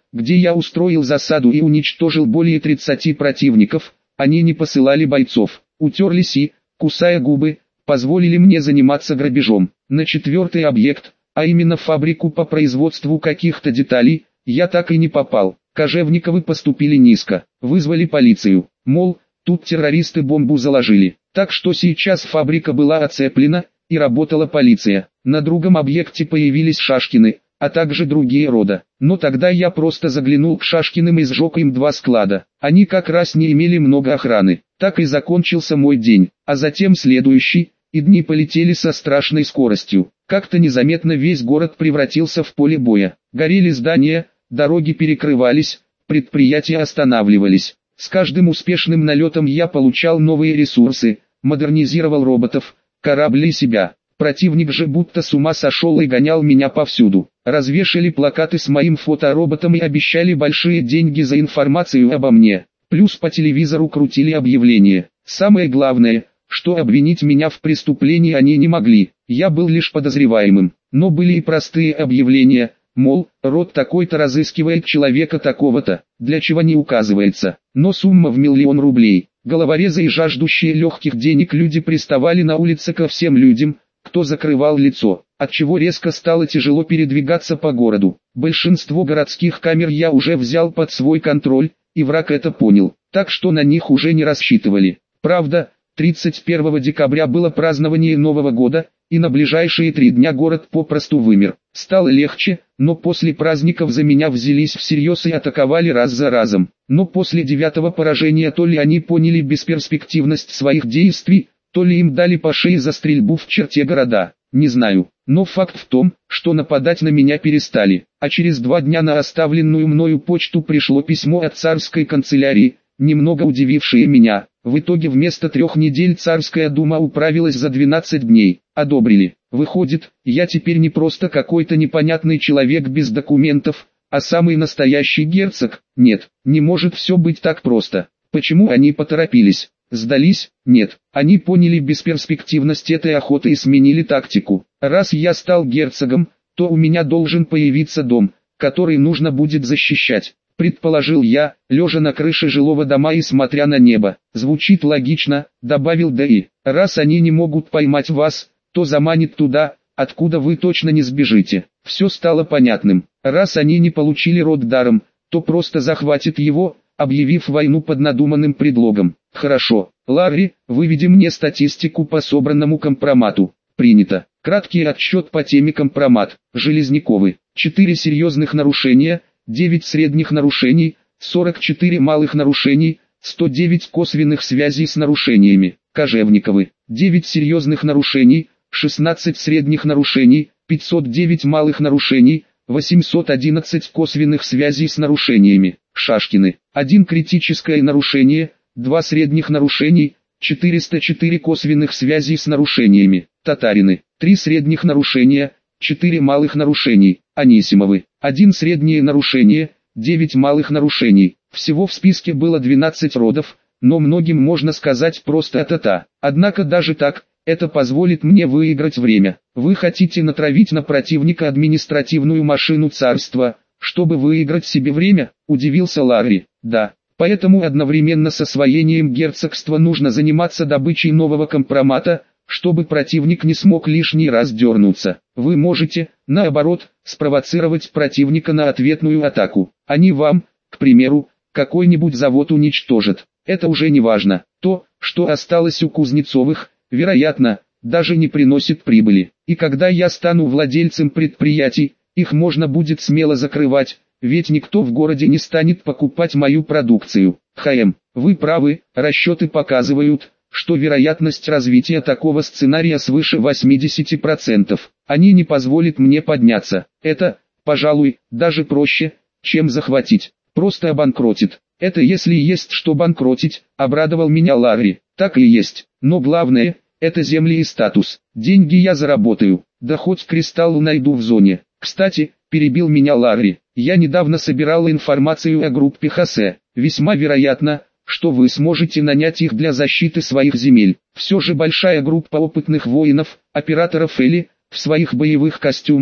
где я устроил засаду и уничтожил более тридцати противников, они не посылали бойцов, утерлись и, кусая губы, позволили мне заниматься грабежом. На четвертый объект, а именно фабрику по производству каких-то деталей, я так и не попал. Кожевниковы поступили низко, вызвали полицию, мол, тут террористы бомбу заложили. Так что сейчас фабрика была оцеплена, и работала полиция. На другом объекте появились Шашкины, а также другие рода. Но тогда я просто заглянул к Шашкиным и сжег им два склада. Они как раз не имели много охраны. Так и закончился мой день, а затем следующий, и дни полетели со страшной скоростью. Как-то незаметно весь город превратился в поле боя. Горели здания, дороги перекрывались, предприятия останавливались. С каждым успешным налетом я получал новые ресурсы, модернизировал роботов, корабли себя. Противник же будто с ума сошел и гонял меня повсюду. Развешали плакаты с моим фотороботом и обещали большие деньги за информацию обо мне. Плюс по телевизору крутили объявления. Самое главное, что обвинить меня в преступлении они не могли. Я был лишь подозреваемым. Но были и простые объявления, мол, род такой-то разыскивает человека такого-то, для чего не указывается. Но сумма в миллион рублей. Головорезы и жаждущие легких денег люди приставали на улице ко всем людям, кто закрывал лицо, отчего резко стало тяжело передвигаться по городу. Большинство городских камер я уже взял под свой контроль, и враг это понял, так что на них уже не рассчитывали. Правда, тридцать первого декабря было празднование Нового года, и на ближайшие три дня город попросту вымер. Стало легче, но после праздников за меня взялись всерьез и атаковали раз за разом. Но после девятого поражения то ли они поняли бесперспективность своих действий, то ли им дали по шее за стрельбу в черте города, не знаю. Но факт в том, что нападать на меня перестали. А через два дня на оставленную мною почту пришло письмо от царской канцелярии, немного удивившее меня. В итоге вместо трех недель царская дума управилась за двенадцать дней. Одобрили. Выходит, я теперь не просто какой-то непонятный человек без документов, а самый настоящий герцог. Нет, не может все быть так просто. Почему они поторопились? Сдались? Нет. Они поняли бесперспективность этой охоты и сменили тактику. Раз я стал герцогом, то у меня должен появиться дом, который нужно будет защищать. Предположил я, лежа на крыше жилого дома и смотря на небо. Звучит логично, добавил да и. Раз они не могут поймать вас, то заманит туда, откуда вы точно не сбежите. Все стало понятным. Раз они не получили род даром, то просто захватит его, объявив войну под надуманным предлогом. Хорошо, Ларри, выведи мне статистику по собранному компромату. Принято. Краткий отчет по теме компромат. Железняковы. четыре серьезных нарушения, девять средних нарушений, сорок четыре малых нарушений, сто девять косвенных связей с нарушениями. Кожевниковы. девять серьезных нарушений, шестнадцать средних нарушений, пятьсот девять малых нарушений, восемьсот одиннадцать косвенных связей с нарушениями. Шашкины. один критическое нарушение, два средних нарушений, четыреста четыре косвенных связей с нарушениями. Татарины. три средних нарушения, четыре малых нарушений. Анисимовы. один среднее нарушение, девять малых нарушений. Всего в списке было двенадцать родов, но многим можно сказать просто «та-та». Однако даже так, это позволит мне выиграть время. Вы хотите натравить на противника административную машину царства, чтобы выиграть себе время? Удивился Ларри. Да, поэтому одновременно с освоением герцогства нужно заниматься добычей нового компромата, чтобы противник не смог лишний раз дернуться. Вы можете, наоборот, спровоцировать противника на ответную атаку. Они вам, к примеру, какой-нибудь завод уничтожат. Это уже не важно. То, что осталось у Кузнецовых, вероятно, даже не приносит прибыли. И когда я стану владельцем предприятий, их можно будет смело закрывать, ведь никто в городе не станет покупать мою продукцию. ХМ, вы правы, расчеты показывают, что вероятность развития такого сценария свыше восьмидесяти процентов. Они не позволят мне подняться. Это, пожалуй, даже проще, чем захватить. Просто обанкротит. Это если есть что банкротить, обрадовал меня Ларри. Так и есть. Но главное, это земли и статус. Деньги я заработаю, да хоть кристаллу найду в зоне. Кстати, перебил меня Ларри, я недавно собирал информацию о группе Хосе. Весьма вероятно, что вы сможете нанять их для защиты своих земель. Все же большая группа опытных воинов, операторов Эли, в своих боевых костюмах,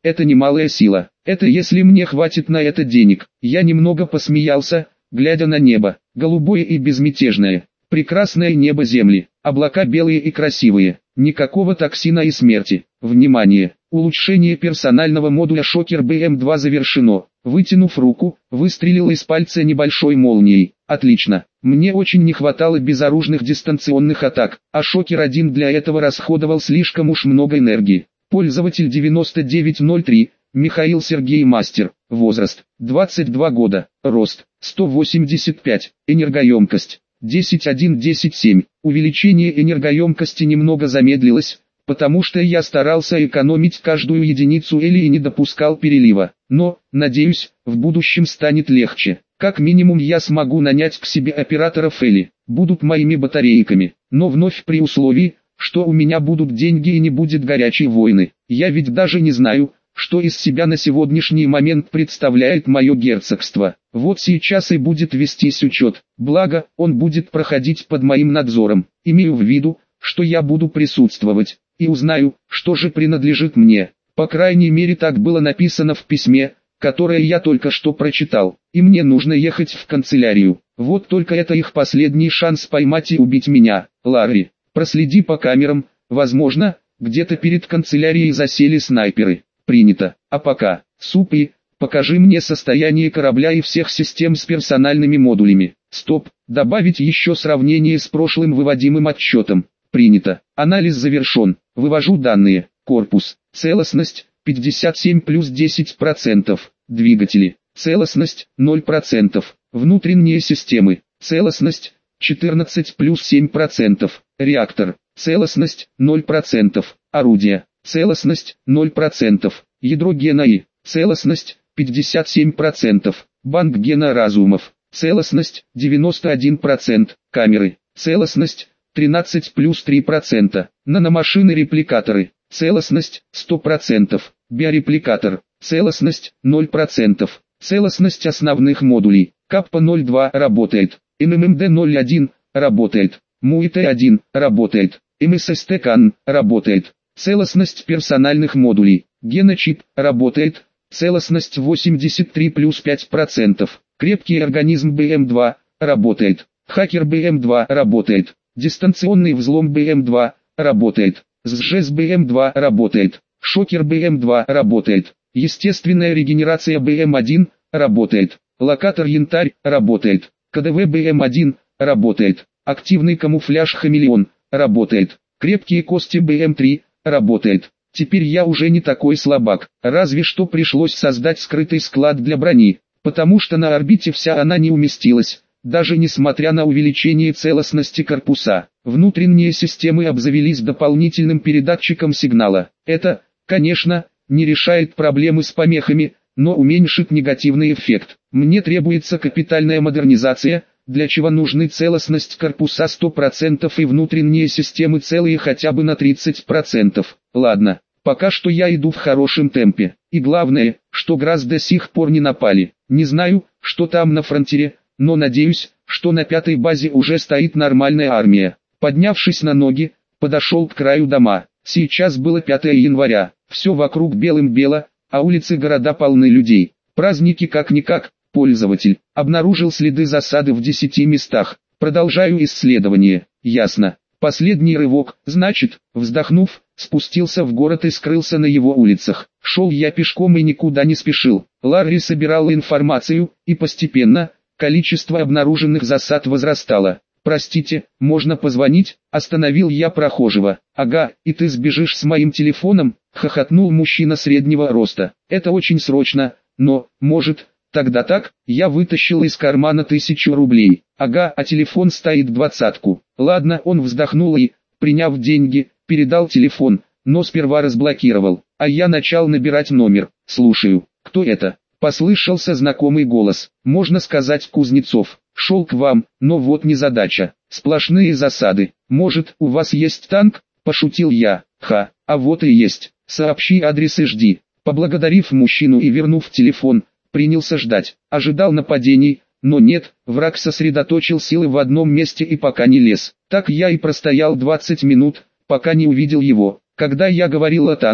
это немалая сила. Это если мне хватит на это денег. Я немного посмеялся, глядя на небо, голубое и безмятежное. Прекрасное небо Земли, облака белые и красивые, никакого токсина и смерти. Внимание! Улучшение персонального модуля Шокер бэ эм два завершено. Вытянув руку, выстрелил из пальца небольшой молнией. Отлично. Мне очень не хватало безоружных дистанционных атак, а Шокер один для этого расходовал слишком уж много энергии. Пользователь девяносто девять ноль три, Михаил Сергей Мастер. Возраст двадцать два года. Рост сто восемьдесят пять. Энергоемкость десять один десять семь. Увеличение энергоемкости немного замедлилось, потому что я старался экономить каждую единицу или и не допускал перелива. Но, надеюсь, в будущем станет легче. Как минимум я смогу нанять к себе операторов или будут моими батарейками, но вновь при условии, что у меня будут деньги и не будет горячей войны. Я ведь даже не знаю, что из себя на сегодняшний момент представляет мое герцогство. Вот сейчас и будет вестись учет, благо, он будет проходить под моим надзором. Имею в виду, что я буду присутствовать, и узнаю, что же принадлежит мне. По крайней мере так было написано в письме, которое я только что прочитал, и мне нужно ехать в канцелярию. Вот только это их последний шанс поймать и убить меня. Ларри, проследи по камерам, возможно, где-то перед канцелярией засели снайперы. Принято. А пока, Супи, покажи мне состояние корабля и всех систем с персональными модулями. Стоп, добавить еще сравнение с прошлым выводимым отчетом. Принято. Анализ завершен. Вывожу данные. Корпус. Целостность пятьдесят семь плюс десять процентов. Двигатели. Целостность ноль процентов. Внутренние системы. Целостность четырнадцать плюс семь процентов. Реактор. Целостность ноль процентов. Орудие. Целостность ноль процентов. Ядро гена И. Целостность пятьдесят семь процентов. Банк гена разумов. Целостность девяносто один процент. Камеры. Целостность тринадцать плюс три процента. Наномашины-репликаторы. Целостность сто процентов. Биорепликатор. Целостность ноль процентов. Целостность основных модулей. Каппа ноль два работает. эм эм эм дэ ноль один работает. муит один работает. эм эс эс тэ кан работает. Целостность персональных модулей. Геночип работает. Целостность восемьдесят три плюс пять процентов. Крепкий организм бэ эм два работает. Хакер бэ эм два работает. Дистанционный взлом бэ эм два работает. сжэс бэ эм два работает. Шокер бэ эм два работает. Естественная регенерация бэ эм один работает. Локатор янтарь работает. ка дэ вэ бэ эм один работает. Активный камуфляж хамелеон работает. Крепкие кости бэ эм три работает. Теперь я уже не такой слабак, разве что пришлось создать скрытый склад для брони, потому что на орбите вся она не уместилась, даже несмотря на увеличение целостности корпуса. Внутренние системы обзавелись дополнительным передатчиком сигнала. Это, конечно, не решает проблемы с помехами, но уменьшит негативный эффект. Мне требуется капитальная модернизация, для чего нужны целостность корпуса сто процентов и внутренние системы целые хотя бы на тридцать процентов. Ладно, пока что я иду в хорошем темпе. И главное, что Грасс до сих пор не напали. Не знаю, что там на фронтире, но надеюсь, что на пятой базе уже стоит нормальная армия. Поднявшись на ноги, подошел к краю дома. Сейчас было пятое января, все вокруг белым-бело, а улицы города полны людей. Праздники как-никак. Пользователь обнаружил следы засады в десяти местах. Продолжаю исследование. Ясно. Последний рывок, значит, вздохнув, спустился в город и скрылся на его улицах. Шел я пешком и никуда не спешил. Ларри собирал информацию, и постепенно, количество обнаруженных засад возрастало. «Простите, можно позвонить?» – остановил я прохожего. «Ага, и ты сбежишь с моим телефоном?» – хохотнул мужчина среднего роста. «Это очень срочно, но, может...» Тогда так, я вытащил из кармана тысячу рублей. Ага, а телефон стоит двадцатку. Ладно, он вздохнул и, приняв деньги, передал телефон, но сперва разблокировал. А я начал набирать номер. Слушаю, кто это? Послышался знакомый голос. Можно сказать, Кузнецов. Шел к вам, но вот незадача. Сплошные засады. Может, у вас есть танк? Пошутил я. Ха, а вот и есть. Сообщи адрес и жди. Поблагодарив мужчину и вернув телефон, принялся ждать. Ожидал нападений, но нет, враг сосредоточил силы в одном месте и пока не лез. Так я и простоял двадцать минут, пока не увидел его. Когда я говорил о танке,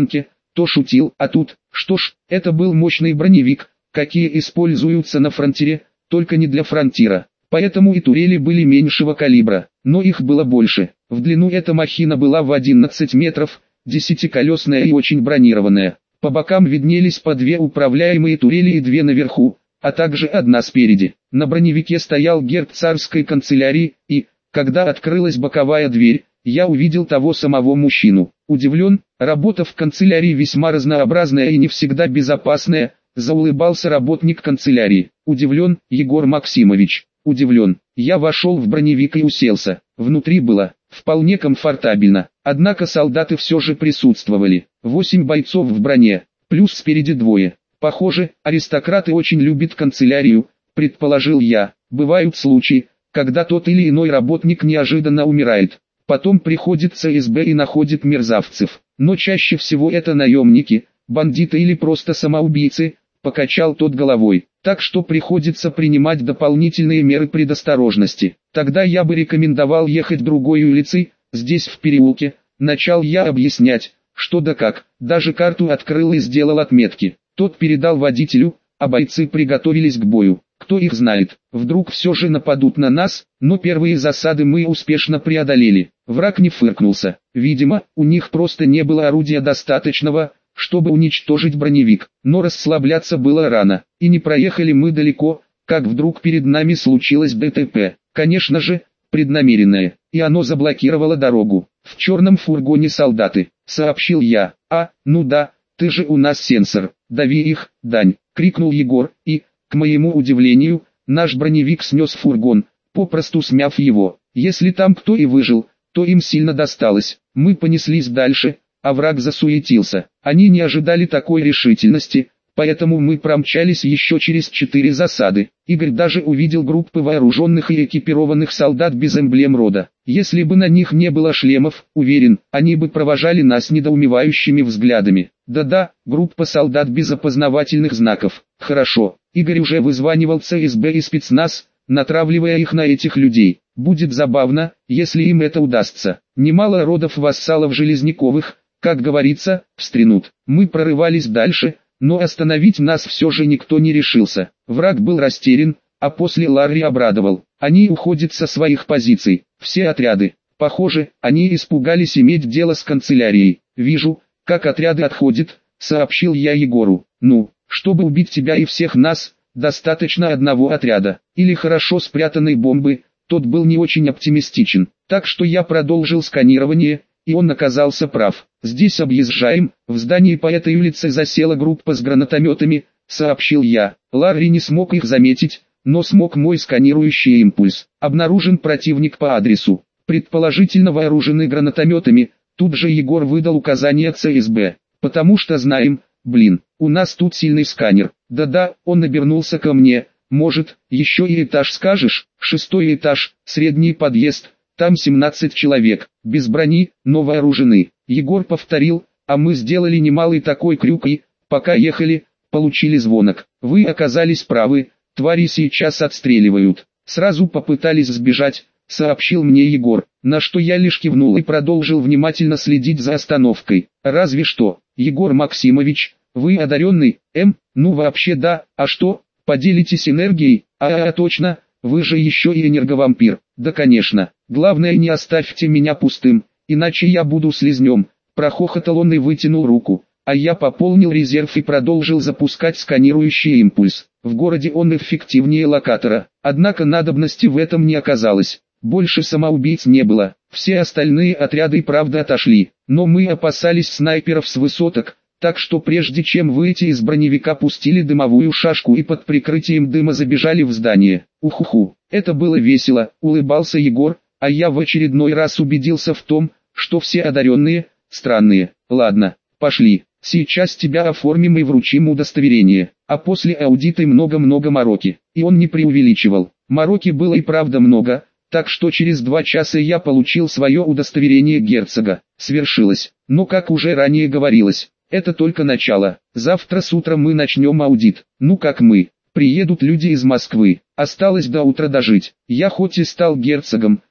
то шутил, а тут, что ж, это был мощный броневик, какие используются на фронтире, только не для фронтира. Поэтому и турели были меньшего калибра, но их было больше. В длину эта махина была в одиннадцать метров, десятиколесная и очень бронированная. По бокам виднелись по две управляемые турели и две наверху, а также одна спереди. На броневике стоял герб царской канцелярии, и, когда открылась боковая дверь, я увидел того самого мужчину. Удивлен, работа в канцелярии весьма разнообразная и не всегда безопасная, заулыбался работник канцелярии. Удивлен, Егор Максимович. Удивлен. Я вошел в броневик и уселся. Внутри было вполне комфортабельно. Однако солдаты все же присутствовали. Восемь бойцов в броне, плюс спереди двое. Похоже, аристократы очень любят канцелярию, предположил я. Бывают случаи, когда тот или иной работник неожиданно умирает. Потом приходит ЦСБ и находит мерзавцев. Но чаще всего это наемники, бандиты или просто самоубийцы, покачал тот головой. Так что приходится принимать дополнительные меры предосторожности. Тогда я бы рекомендовал ехать другой улицей, здесь в переулке. Начал я объяснять, что да как, даже карту открыл и сделал отметки. Тот передал водителю, а бойцы приготовились к бою. Кто их знает, вдруг все же нападут на нас, но первые засады мы успешно преодолели. Враг не фыркнулся. Видимо, у них просто не было орудия достаточного, чтобы уничтожить броневик. Но расслабляться было рано, и не проехали мы далеко, как вдруг перед нами случилось ДТП. Конечно же, преднамеренное, и оно заблокировало дорогу. В черном фургоне солдаты, сообщил я. А, ну да, ты же у нас сенсор, дави их, Дань, крикнул Егор, и, к моему удивлению, наш броневик снес фургон, попросту смяв его. Если там кто и выжил, то им сильно досталось. Мы понеслись дальше, а враг засуетился. Они не ожидали такой решительности, поэтому мы промчались еще через четыре засады. Игорь даже увидел группы вооруженных и экипированных солдат без эмблем рода. Если бы на них не было шлемов, уверен, они бы провожали нас недоумевающими взглядами. Да-да, группа солдат без опознавательных знаков. Хорошо, Игорь уже вызванивал ЦСБ и спецназ, натравливая их на этих людей. Будет забавно, если им это удастся. Немало родов-вассалов Железняковых, как говорится, встрянут. Мы прорывались дальше, но остановить нас все же никто не решился. Враг был растерян, а после Ларри обрадовал. Они уходят со своих позиций, все отряды. Похоже, они испугались иметь дело с канцелярией. Вижу, как отряды отходят, сообщил я Егору. Ну, чтобы убить тебя и всех нас, достаточно одного отряда, или хорошо спрятанной бомбы. Тот был не очень оптимистичен, так что я продолжил сканирование, и он оказался прав. Здесь объезжаем, в здании по этой улице засела группа с гранатометами, сообщил я. Ларри не смог их заметить, но смог мой сканирующий импульс. Обнаружен противник по адресу, предположительно вооруженный гранатометами. Тут же Егор выдал указание ЦСБ, потому что знаем, блин, у нас тут сильный сканер. Да-да, он обернулся ко мне. Может, еще и этаж скажешь? Шестой этаж, средний подъезд, там семнадцать человек, без брони, но вооружены. Егор повторил, а мы сделали немалый такой крюк и, пока ехали, получили звонок. Вы оказались правы, твари сейчас отстреливают. Сразу попытались сбежать, сообщил мне Егор, на что я лишь кивнул и продолжил внимательно следить за остановкой. Разве что, Егор Максимович, вы одаренный, эм, ну вообще да, а что? Поделитесь энергией, а, а точно, вы же еще и энерговампир. Да конечно, главное не оставьте меня пустым, иначе я буду слизнем. Прохохотал он и вытянул руку, а я пополнил резерв и продолжил запускать сканирующий импульс. В городе он эффективнее локатора, однако надобности в этом не оказалось. Больше самоубийц не было, все остальные отряды и правда отошли, но мы опасались снайперов с высоток. Так что прежде чем выйти из броневика, пустили дымовую шашку и под прикрытием дыма забежали в здание. Уху-ху, это было весело, улыбался Егор, а я в очередной раз убедился в том, что все одаренные, странные. Ладно, пошли, сейчас тебя оформим и вручим удостоверение, а после аудита много-много мороки. И он не преувеличивал, мороки было и правда много, так что через два часа я получил свое удостоверение герцога. Свершилось, но как уже ранее говорилось, это только начало. Завтра с утра мы начнем аудит. Ну как мы? Приедут люди из Москвы. Осталось до утра дожить. Я хоть и стал герцогом,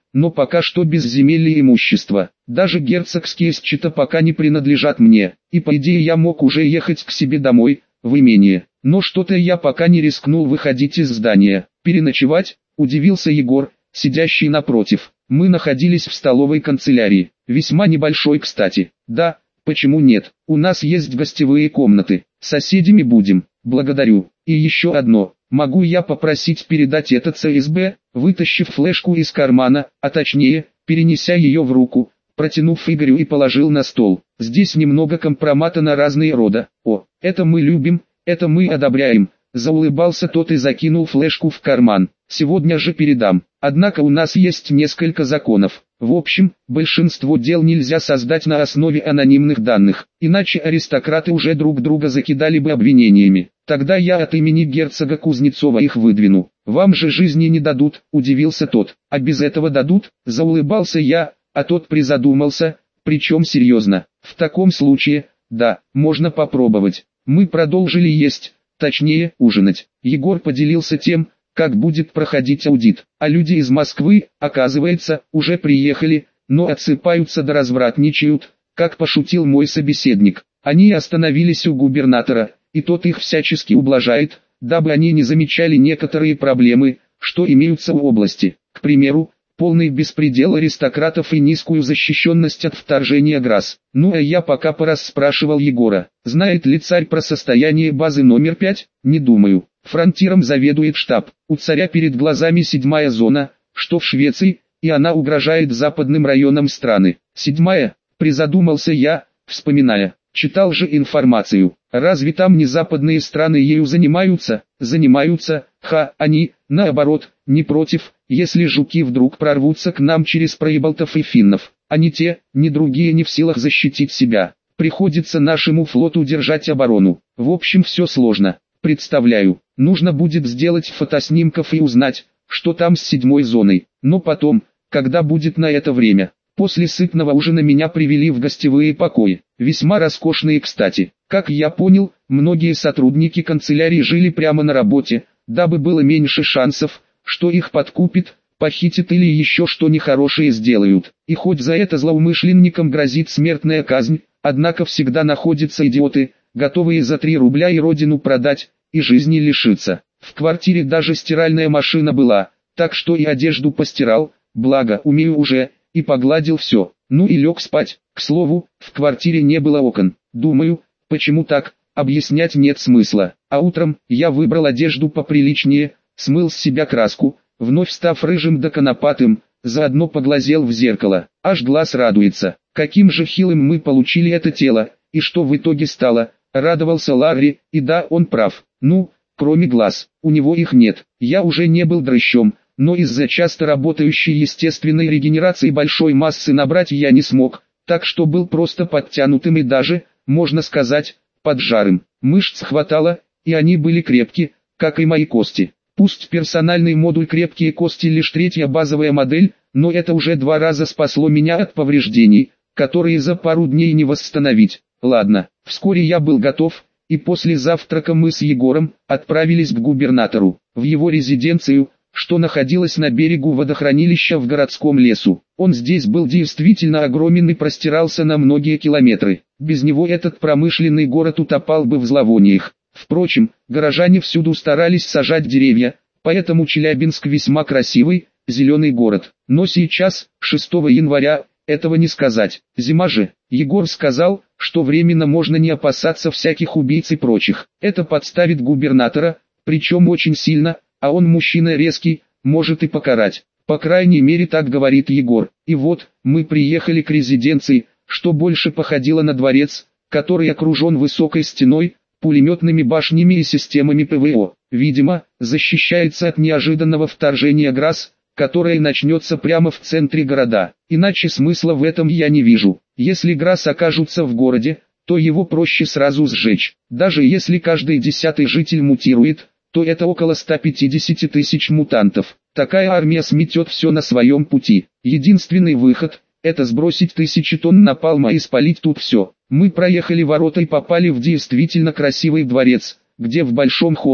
но пока что без земель и имущества. Даже герцогские счета пока не принадлежат мне, и по идее я мог уже ехать к себе домой, в имение. Но что-то я пока не рискнул выходить из здания. Переночевать? Удивился Егор, сидящий напротив. Мы находились в столовой канцелярии, весьма небольшой, кстати. Да, почему нет? У нас есть гостевые комнаты, соседями будем. Благодарю. И еще одно. Могу я попросить передать это ЦСБ? Вытащив флешку из кармана, а точнее, перенеся ее в руку, протянув Игорю и положил на стол. Здесь немного компромата на разные рода. О, это мы любим, это мы одобряем. Заулыбался тот и закинул флешку в карман. Сегодня же передам. Однако у нас есть несколько законов. В общем, большинство дел нельзя создать на основе анонимных данных, иначе аристократы уже друг друга закидали бы обвинениями. Тогда я от имени герцога Кузнецова их выдвину. Вам же жизни не дадут, удивился тот. А без этого дадут? Заулыбался я, а тот призадумался, причем серьезно. В таком случае, да, можно попробовать. Мы продолжили есть, точнее, ужинать. Егор поделился тем, как будет проходить аудит, а люди из Москвы, оказывается, уже приехали, но отсыпаются да развратничают, как пошутил мой собеседник. Они остановились у губернатора, и тот их всячески ублажает, дабы они не замечали некоторые проблемы, что имеются в области, к примеру, полный беспредел аристократов и низкую защищенность от вторжения ГРАС. Ну а я пока порасспрашивал Егора, знает ли царь про состояние базы номер пять? Не думаю. Фронтиром заведует штаб, у царя перед глазами седьмая зона, что в Швеции, и она угрожает западным районам страны. Седьмая, призадумался я, вспоминая, читал же информацию, разве там не западные страны ею занимаются? Занимаются, ха, они, наоборот, не против, если жуки вдруг прорвутся к нам через проебалтов и финнов, а ни те, ни другие не в силах защитить себя. Приходится нашему флоту держать оборону. В общем, все сложно. Представляю, нужно будет сделать фотоснимков и узнать, что там с седьмой зоной, но потом, когда будет на это время. После сытного ужина меня привели в гостевые покои, весьма роскошные, кстати. Как я понял, многие сотрудники канцелярии жили прямо на работе, дабы было меньше шансов, что их подкупит, похитят или еще что нехорошее сделают. И хоть за это злоумышленникам грозит смертная казнь, однако всегда находятся идиоты, готовые за три рубля и родину продать, и жизни лишиться. В квартире даже стиральная машина была, так что и одежду постирал, благо умею уже, и погладил все. Ну и лег спать. К слову, в квартире не было окон. Думаю, почему так, объяснять нет смысла. А утром, я выбрал одежду поприличнее, смыл с себя краску, вновь став рыжим да конопатым, заодно поглазел в зеркало. Аж глаз радуется. Каким же хилым мы получили это тело, и что в итоге стало, радовался Ларри, и да, он прав. Ну, кроме глаз, у него их нет. Я уже не был дрыщом, но из-за часто работающей естественной регенерации большой массы набрать я не смог, так что был просто подтянутым и даже, можно сказать, поджарым. Мышц хватало, и они были крепки, как и мои кости. Пусть персональный модуль крепкие кости лишь третья базовая модель, но это уже два раза спасло меня от повреждений, которые за пару дней не восстановить. Ладно, вскоре я был готов, и после завтрака мы с Егором отправились к губернатору, в его резиденцию, что находилась на берегу водохранилища в городском лесу. Он здесь был действительно огромен и простирался на многие километры. Без него этот промышленный город утопал бы в зловониях. Впрочем, горожане всюду старались сажать деревья, поэтому Челябинск весьма красивый, зеленый город. Но сейчас, шестого января, этого не сказать. Зима же. Егор сказал, что временно можно не опасаться всяких убийц и прочих. Это подставит губернатора, причем очень сильно, а он мужчина резкий, может и покарать. По крайней мере так говорит Егор. И вот, мы приехали к резиденции, что больше походило на дворец, который окружен высокой стеной, пулеметными башнями и системами ПВО. Видимо, защищается от неожиданного вторжения ГРАС, которое начнется прямо в центре города. Иначе смысла в этом я не вижу. Если ГРАС окажутся в городе, то его проще сразу сжечь. Даже если каждый десятый житель мутирует, то это около ста пятидесяти тысяч мутантов. Такая армия сметет все на своем пути. Единственный выход – это сбросить тысячи тонн напалма и спалить тут все. Мы проехали ворота и попали в действительно красивый дворец, где в большом холле,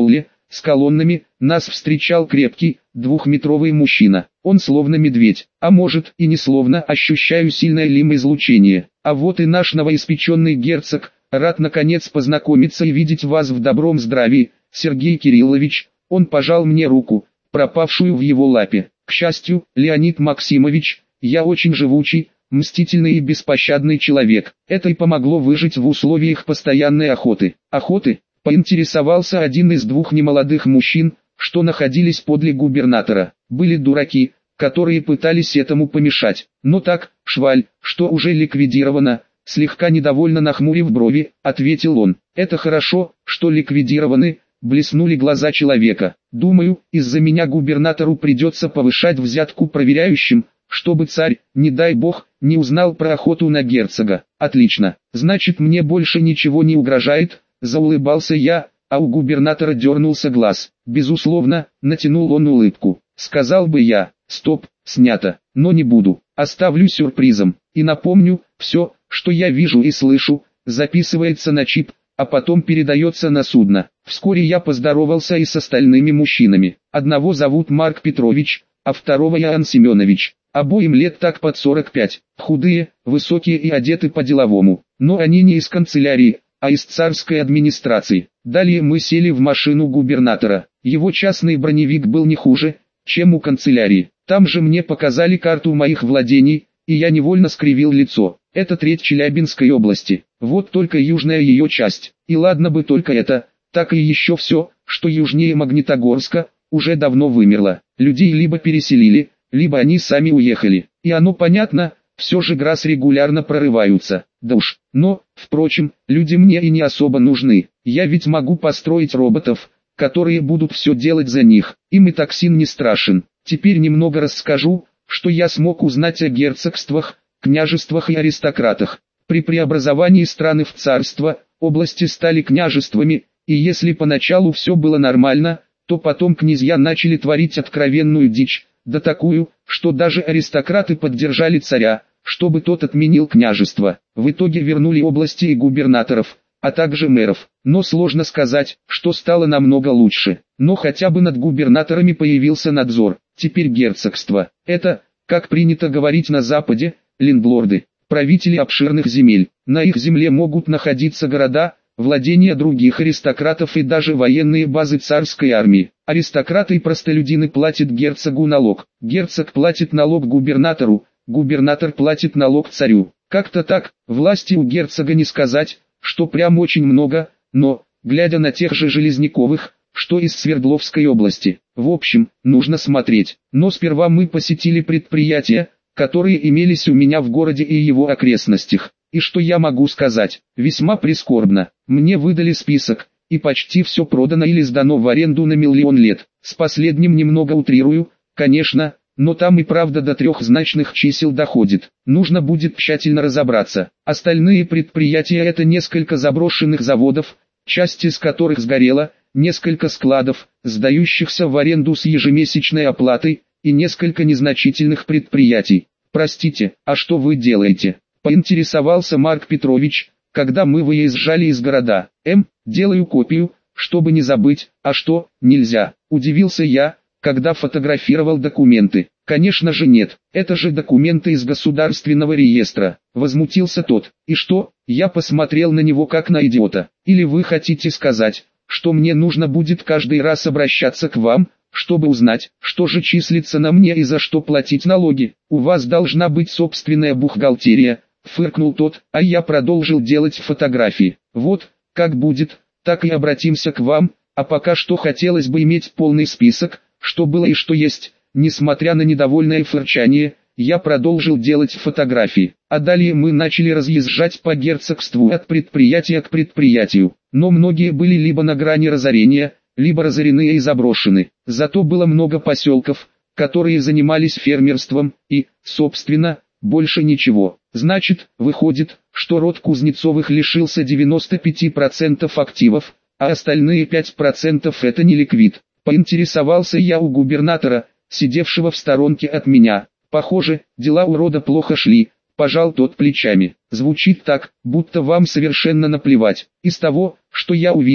с колоннами, нас встречал крепкий, двухметровый мужчина. Он словно медведь, а может и не словно, ощущаю сильное лимоизлучение. А вот и наш новоиспеченный герцог, рад наконец познакомиться и видеть вас в добром здравии, Сергей Кириллович. Он пожал мне руку, пропавшую в его лапе. К счастью, Леонид Максимович, я очень живучий, мстительный и беспощадный человек. Это и помогло выжить в условиях постоянной охоты. Охоты? Поинтересовался один из двух немолодых мужчин, что находились подле губернатора. Были дураки, которые пытались этому помешать. Но так, шваль, что уже ликвидировано, слегка недовольно нахмурив брови, ответил он. Это хорошо, что ликвидированы, блеснули глаза человека. Думаю, из-за меня губернатору придется повышать взятку проверяющим, чтобы царь, не дай бог, не узнал про охоту на герцога. Отлично, значит мне больше ничего не угрожает, заулыбался я, а у губернатора дернулся глаз. Безусловно, натянул он улыбку. Сказал бы я, стоп, снято, но не буду, оставлю сюрпризом. И напомню, все, что я вижу и слышу, записывается на чип, а потом передается на судно. Вскоре я поздоровался и с остальными мужчинами. Одного зовут Марк Петрович, а второго Иоанн Семенович. Обоим лет так под сорок пять, худые, высокие и одеты по-деловому. Но они не из канцелярии, а из царской администрации. Далее мы сели в машину губернатора. Его частный броневик был не хуже, чем у канцелярии. Там же мне показали карту моих владений, и я невольно скривил лицо. Это треть Челябинской области, вот только южная ее часть. И ладно бы только это, так и еще все, что южнее Магнитогорска, уже давно вымерло. Людей либо переселили, либо они сами уехали. И оно понятно, все же ГРАС регулярно прорываются. Да уж, но, впрочем, люди мне и не особо нужны. Я ведь могу построить роботов, которые будут все делать за них. Им и токсин не страшен. Теперь немного расскажу, что я смог узнать о герцогствах, княжествах и аристократах. При преобразовании страны в царство, области стали княжествами, и если поначалу все было нормально, то потом князья начали творить откровенную дичь, да такую, что даже аристократы поддержали царя, чтобы тот отменил княжество. В итоге вернули области и губернаторов, а также мэров. Но сложно сказать, что стало намного лучше. Но хотя бы над губернаторами появился надзор. Теперь герцогство. Это, как принято говорить на Западе, лендлорды, правители обширных земель. На их земле могут находиться города, владения других аристократов и даже военные базы царской армии. Аристократы и простолюдины платят герцогу налог. Герцог платит налог губернатору, губернатор платит налог царю. Как-то так, власти у герцога не сказать, что прям очень много, но, глядя на тех же Железняковых, что из Свердловской области, в общем, нужно смотреть. Но сперва мы посетили предприятия, которые имелись у меня в городе и его окрестностях. И что я могу сказать, весьма прискорбно. Мне выдали список, и почти все продано или сдано в аренду на миллион лет. С последним немного утрирую, конечно, но там и правда до трехзначных чисел доходит. Нужно будет тщательно разобраться. Остальные предприятия — это несколько заброшенных заводов, часть из которых сгорела, несколько складов, сдающихся в аренду с ежемесячной оплатой, и несколько незначительных предприятий. Простите, а что вы делаете? Поинтересовался Марк Петрович, когда мы выезжали из города. М, делаю копию, чтобы не забыть. А что, нельзя? Удивился я, когда фотографировал документы. Конечно же нет, это же документы из государственного реестра. Возмутился тот. И что? Я посмотрел на него как на идиота. Или вы хотите сказать, что мне нужно будет каждый раз обращаться к вам, чтобы узнать, что же числится на мне и за что платить налоги? У вас должна быть собственная бухгалтерия, фыркнул тот, а я продолжил делать фотографии. Вот, как будет, так и обратимся к вам, а пока что хотелось бы иметь полный список, что было и что есть. Несмотря на недовольное фырчание, я продолжил делать фотографии, а далее мы начали разъезжать по герцогству от предприятия к предприятию, но многие были либо на грани разорения, либо разорены и заброшены. Зато было много поселков, которые занимались фермерством, и, собственно, больше ничего. Значит, выходит, что род Кузнецовых лишился девяноста пяти процентов активов, а остальные пять процентов это не ликвид. Поинтересовался я у губернатора, сидевшего в сторонке от меня. Похоже, дела у рода плохо шли, пожал тот плечами. Звучит так, будто вам совершенно наплевать. Из того, что я увидел,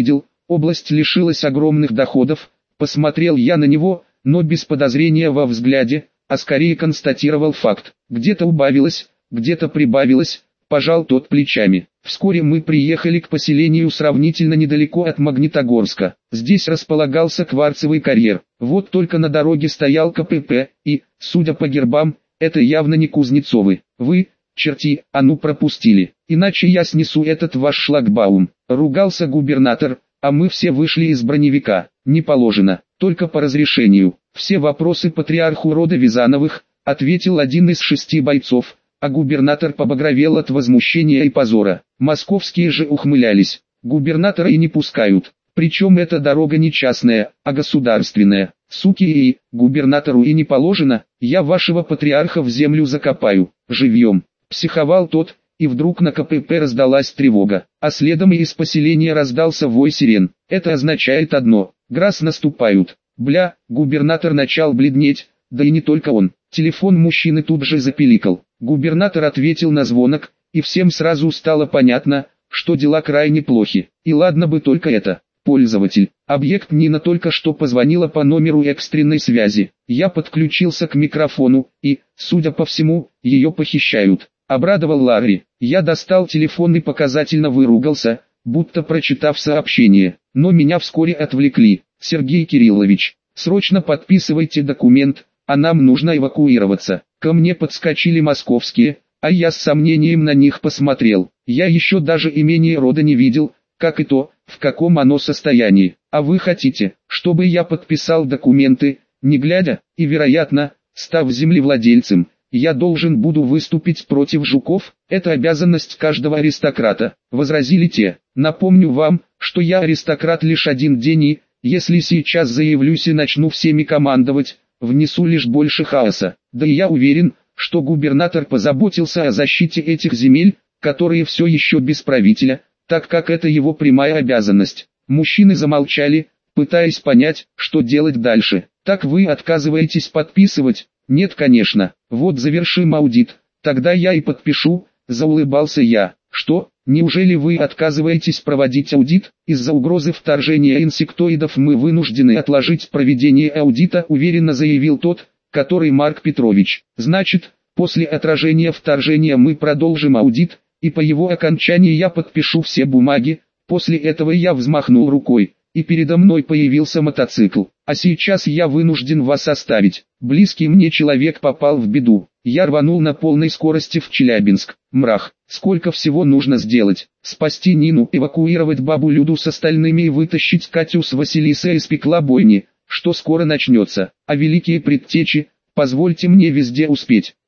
Область лишилась огромных доходов, посмотрел я на него, но без подозрения во взгляде, а скорее констатировал факт. Где-то убавилось, где-то прибавилось, пожал тот плечами. Вскоре мы приехали к поселению сравнительно недалеко от Магнитогорска. Здесь располагался кварцевый карьер. Вот только на дороге стоял ка пэ пэ, и, судя по гербам, это явно не Кузнецовы. Вы, черти, а ну пропустили, иначе я снесу этот ваш шлагбаум. Ругался губернатор, а мы все вышли из броневика. Не положено, только по разрешению. Все вопросы патриарху рода Визановых, ответил один из шести бойцов, а губернатор побагровел от возмущения и позора. Московские же ухмылялись. Губернатора и не пускают. Причем эта дорога не частная, а государственная. Суки, и губернатору и не положено, я вашего патриарха в землю закопаю, живьем. Психовал тот, и вдруг на ка пэ пэ раздалась тревога, а следом и из поселения раздался вой сирен. Это означает одно: грас наступают. Бля, губернатор начал бледнеть, да и не только он. Телефон мужчины тут же запиликал. Губернатор ответил на звонок, и всем сразу стало понятно, что дела крайне плохи. И ладно бы только это. Пользователь. Объект Нина только что позвонила по номеру экстренной связи. Я подключился к микрофону, и, судя по всему, ее похищают. Обрадовал Ларри. Я достал телефон и показательно выругался, будто прочитав сообщение. Но меня вскоре отвлекли. Сергей Кириллович, срочно подписывайте документ, а нам нужно эвакуироваться. Ко мне подскочили московские, а я с сомнением на них посмотрел. Я еще даже имение рода не видел, как и то, в каком оно состоянии. А вы хотите, чтобы я подписал документы, не глядя, и, вероятно, став землевладельцем, я должен буду выступить против жуков? Это обязанность каждого аристократа, возразили те. Напомню вам, что я аристократ лишь один день и, если сейчас заявлюсь и начну всеми командовать, внесу лишь больше хаоса. Да и я уверен, что губернатор позаботился о защите этих земель, которые все еще без правителя, так как это его прямая обязанность. Мужчины замолчали, пытаясь понять, что делать дальше. Так вы отказываетесь подписывать? Нет, конечно. Вот завершим аудит, тогда я и подпишу, заулыбался я. Что, неужели вы отказываетесь проводить аудит? Из-за угрозы вторжения инсектоидов мы вынуждены отложить проведение аудита, уверенно заявил тот, который Марк Петрович. Значит, после отражения вторжения мы продолжим аудит, и по его окончании я подпишу все бумаги. После этого я взмахнул рукой, и передо мной появился мотоцикл. А сейчас я вынужден вас оставить. Близкий мне человек попал в беду. Я рванул на полной скорости в Челябинск. Мрах, сколько всего нужно сделать. Спасти Нину, эвакуировать бабу Люду с остальными и вытащить Катю с Василисой из пекла бойни, что скоро начнется. А великие предтечи, позвольте мне везде успеть.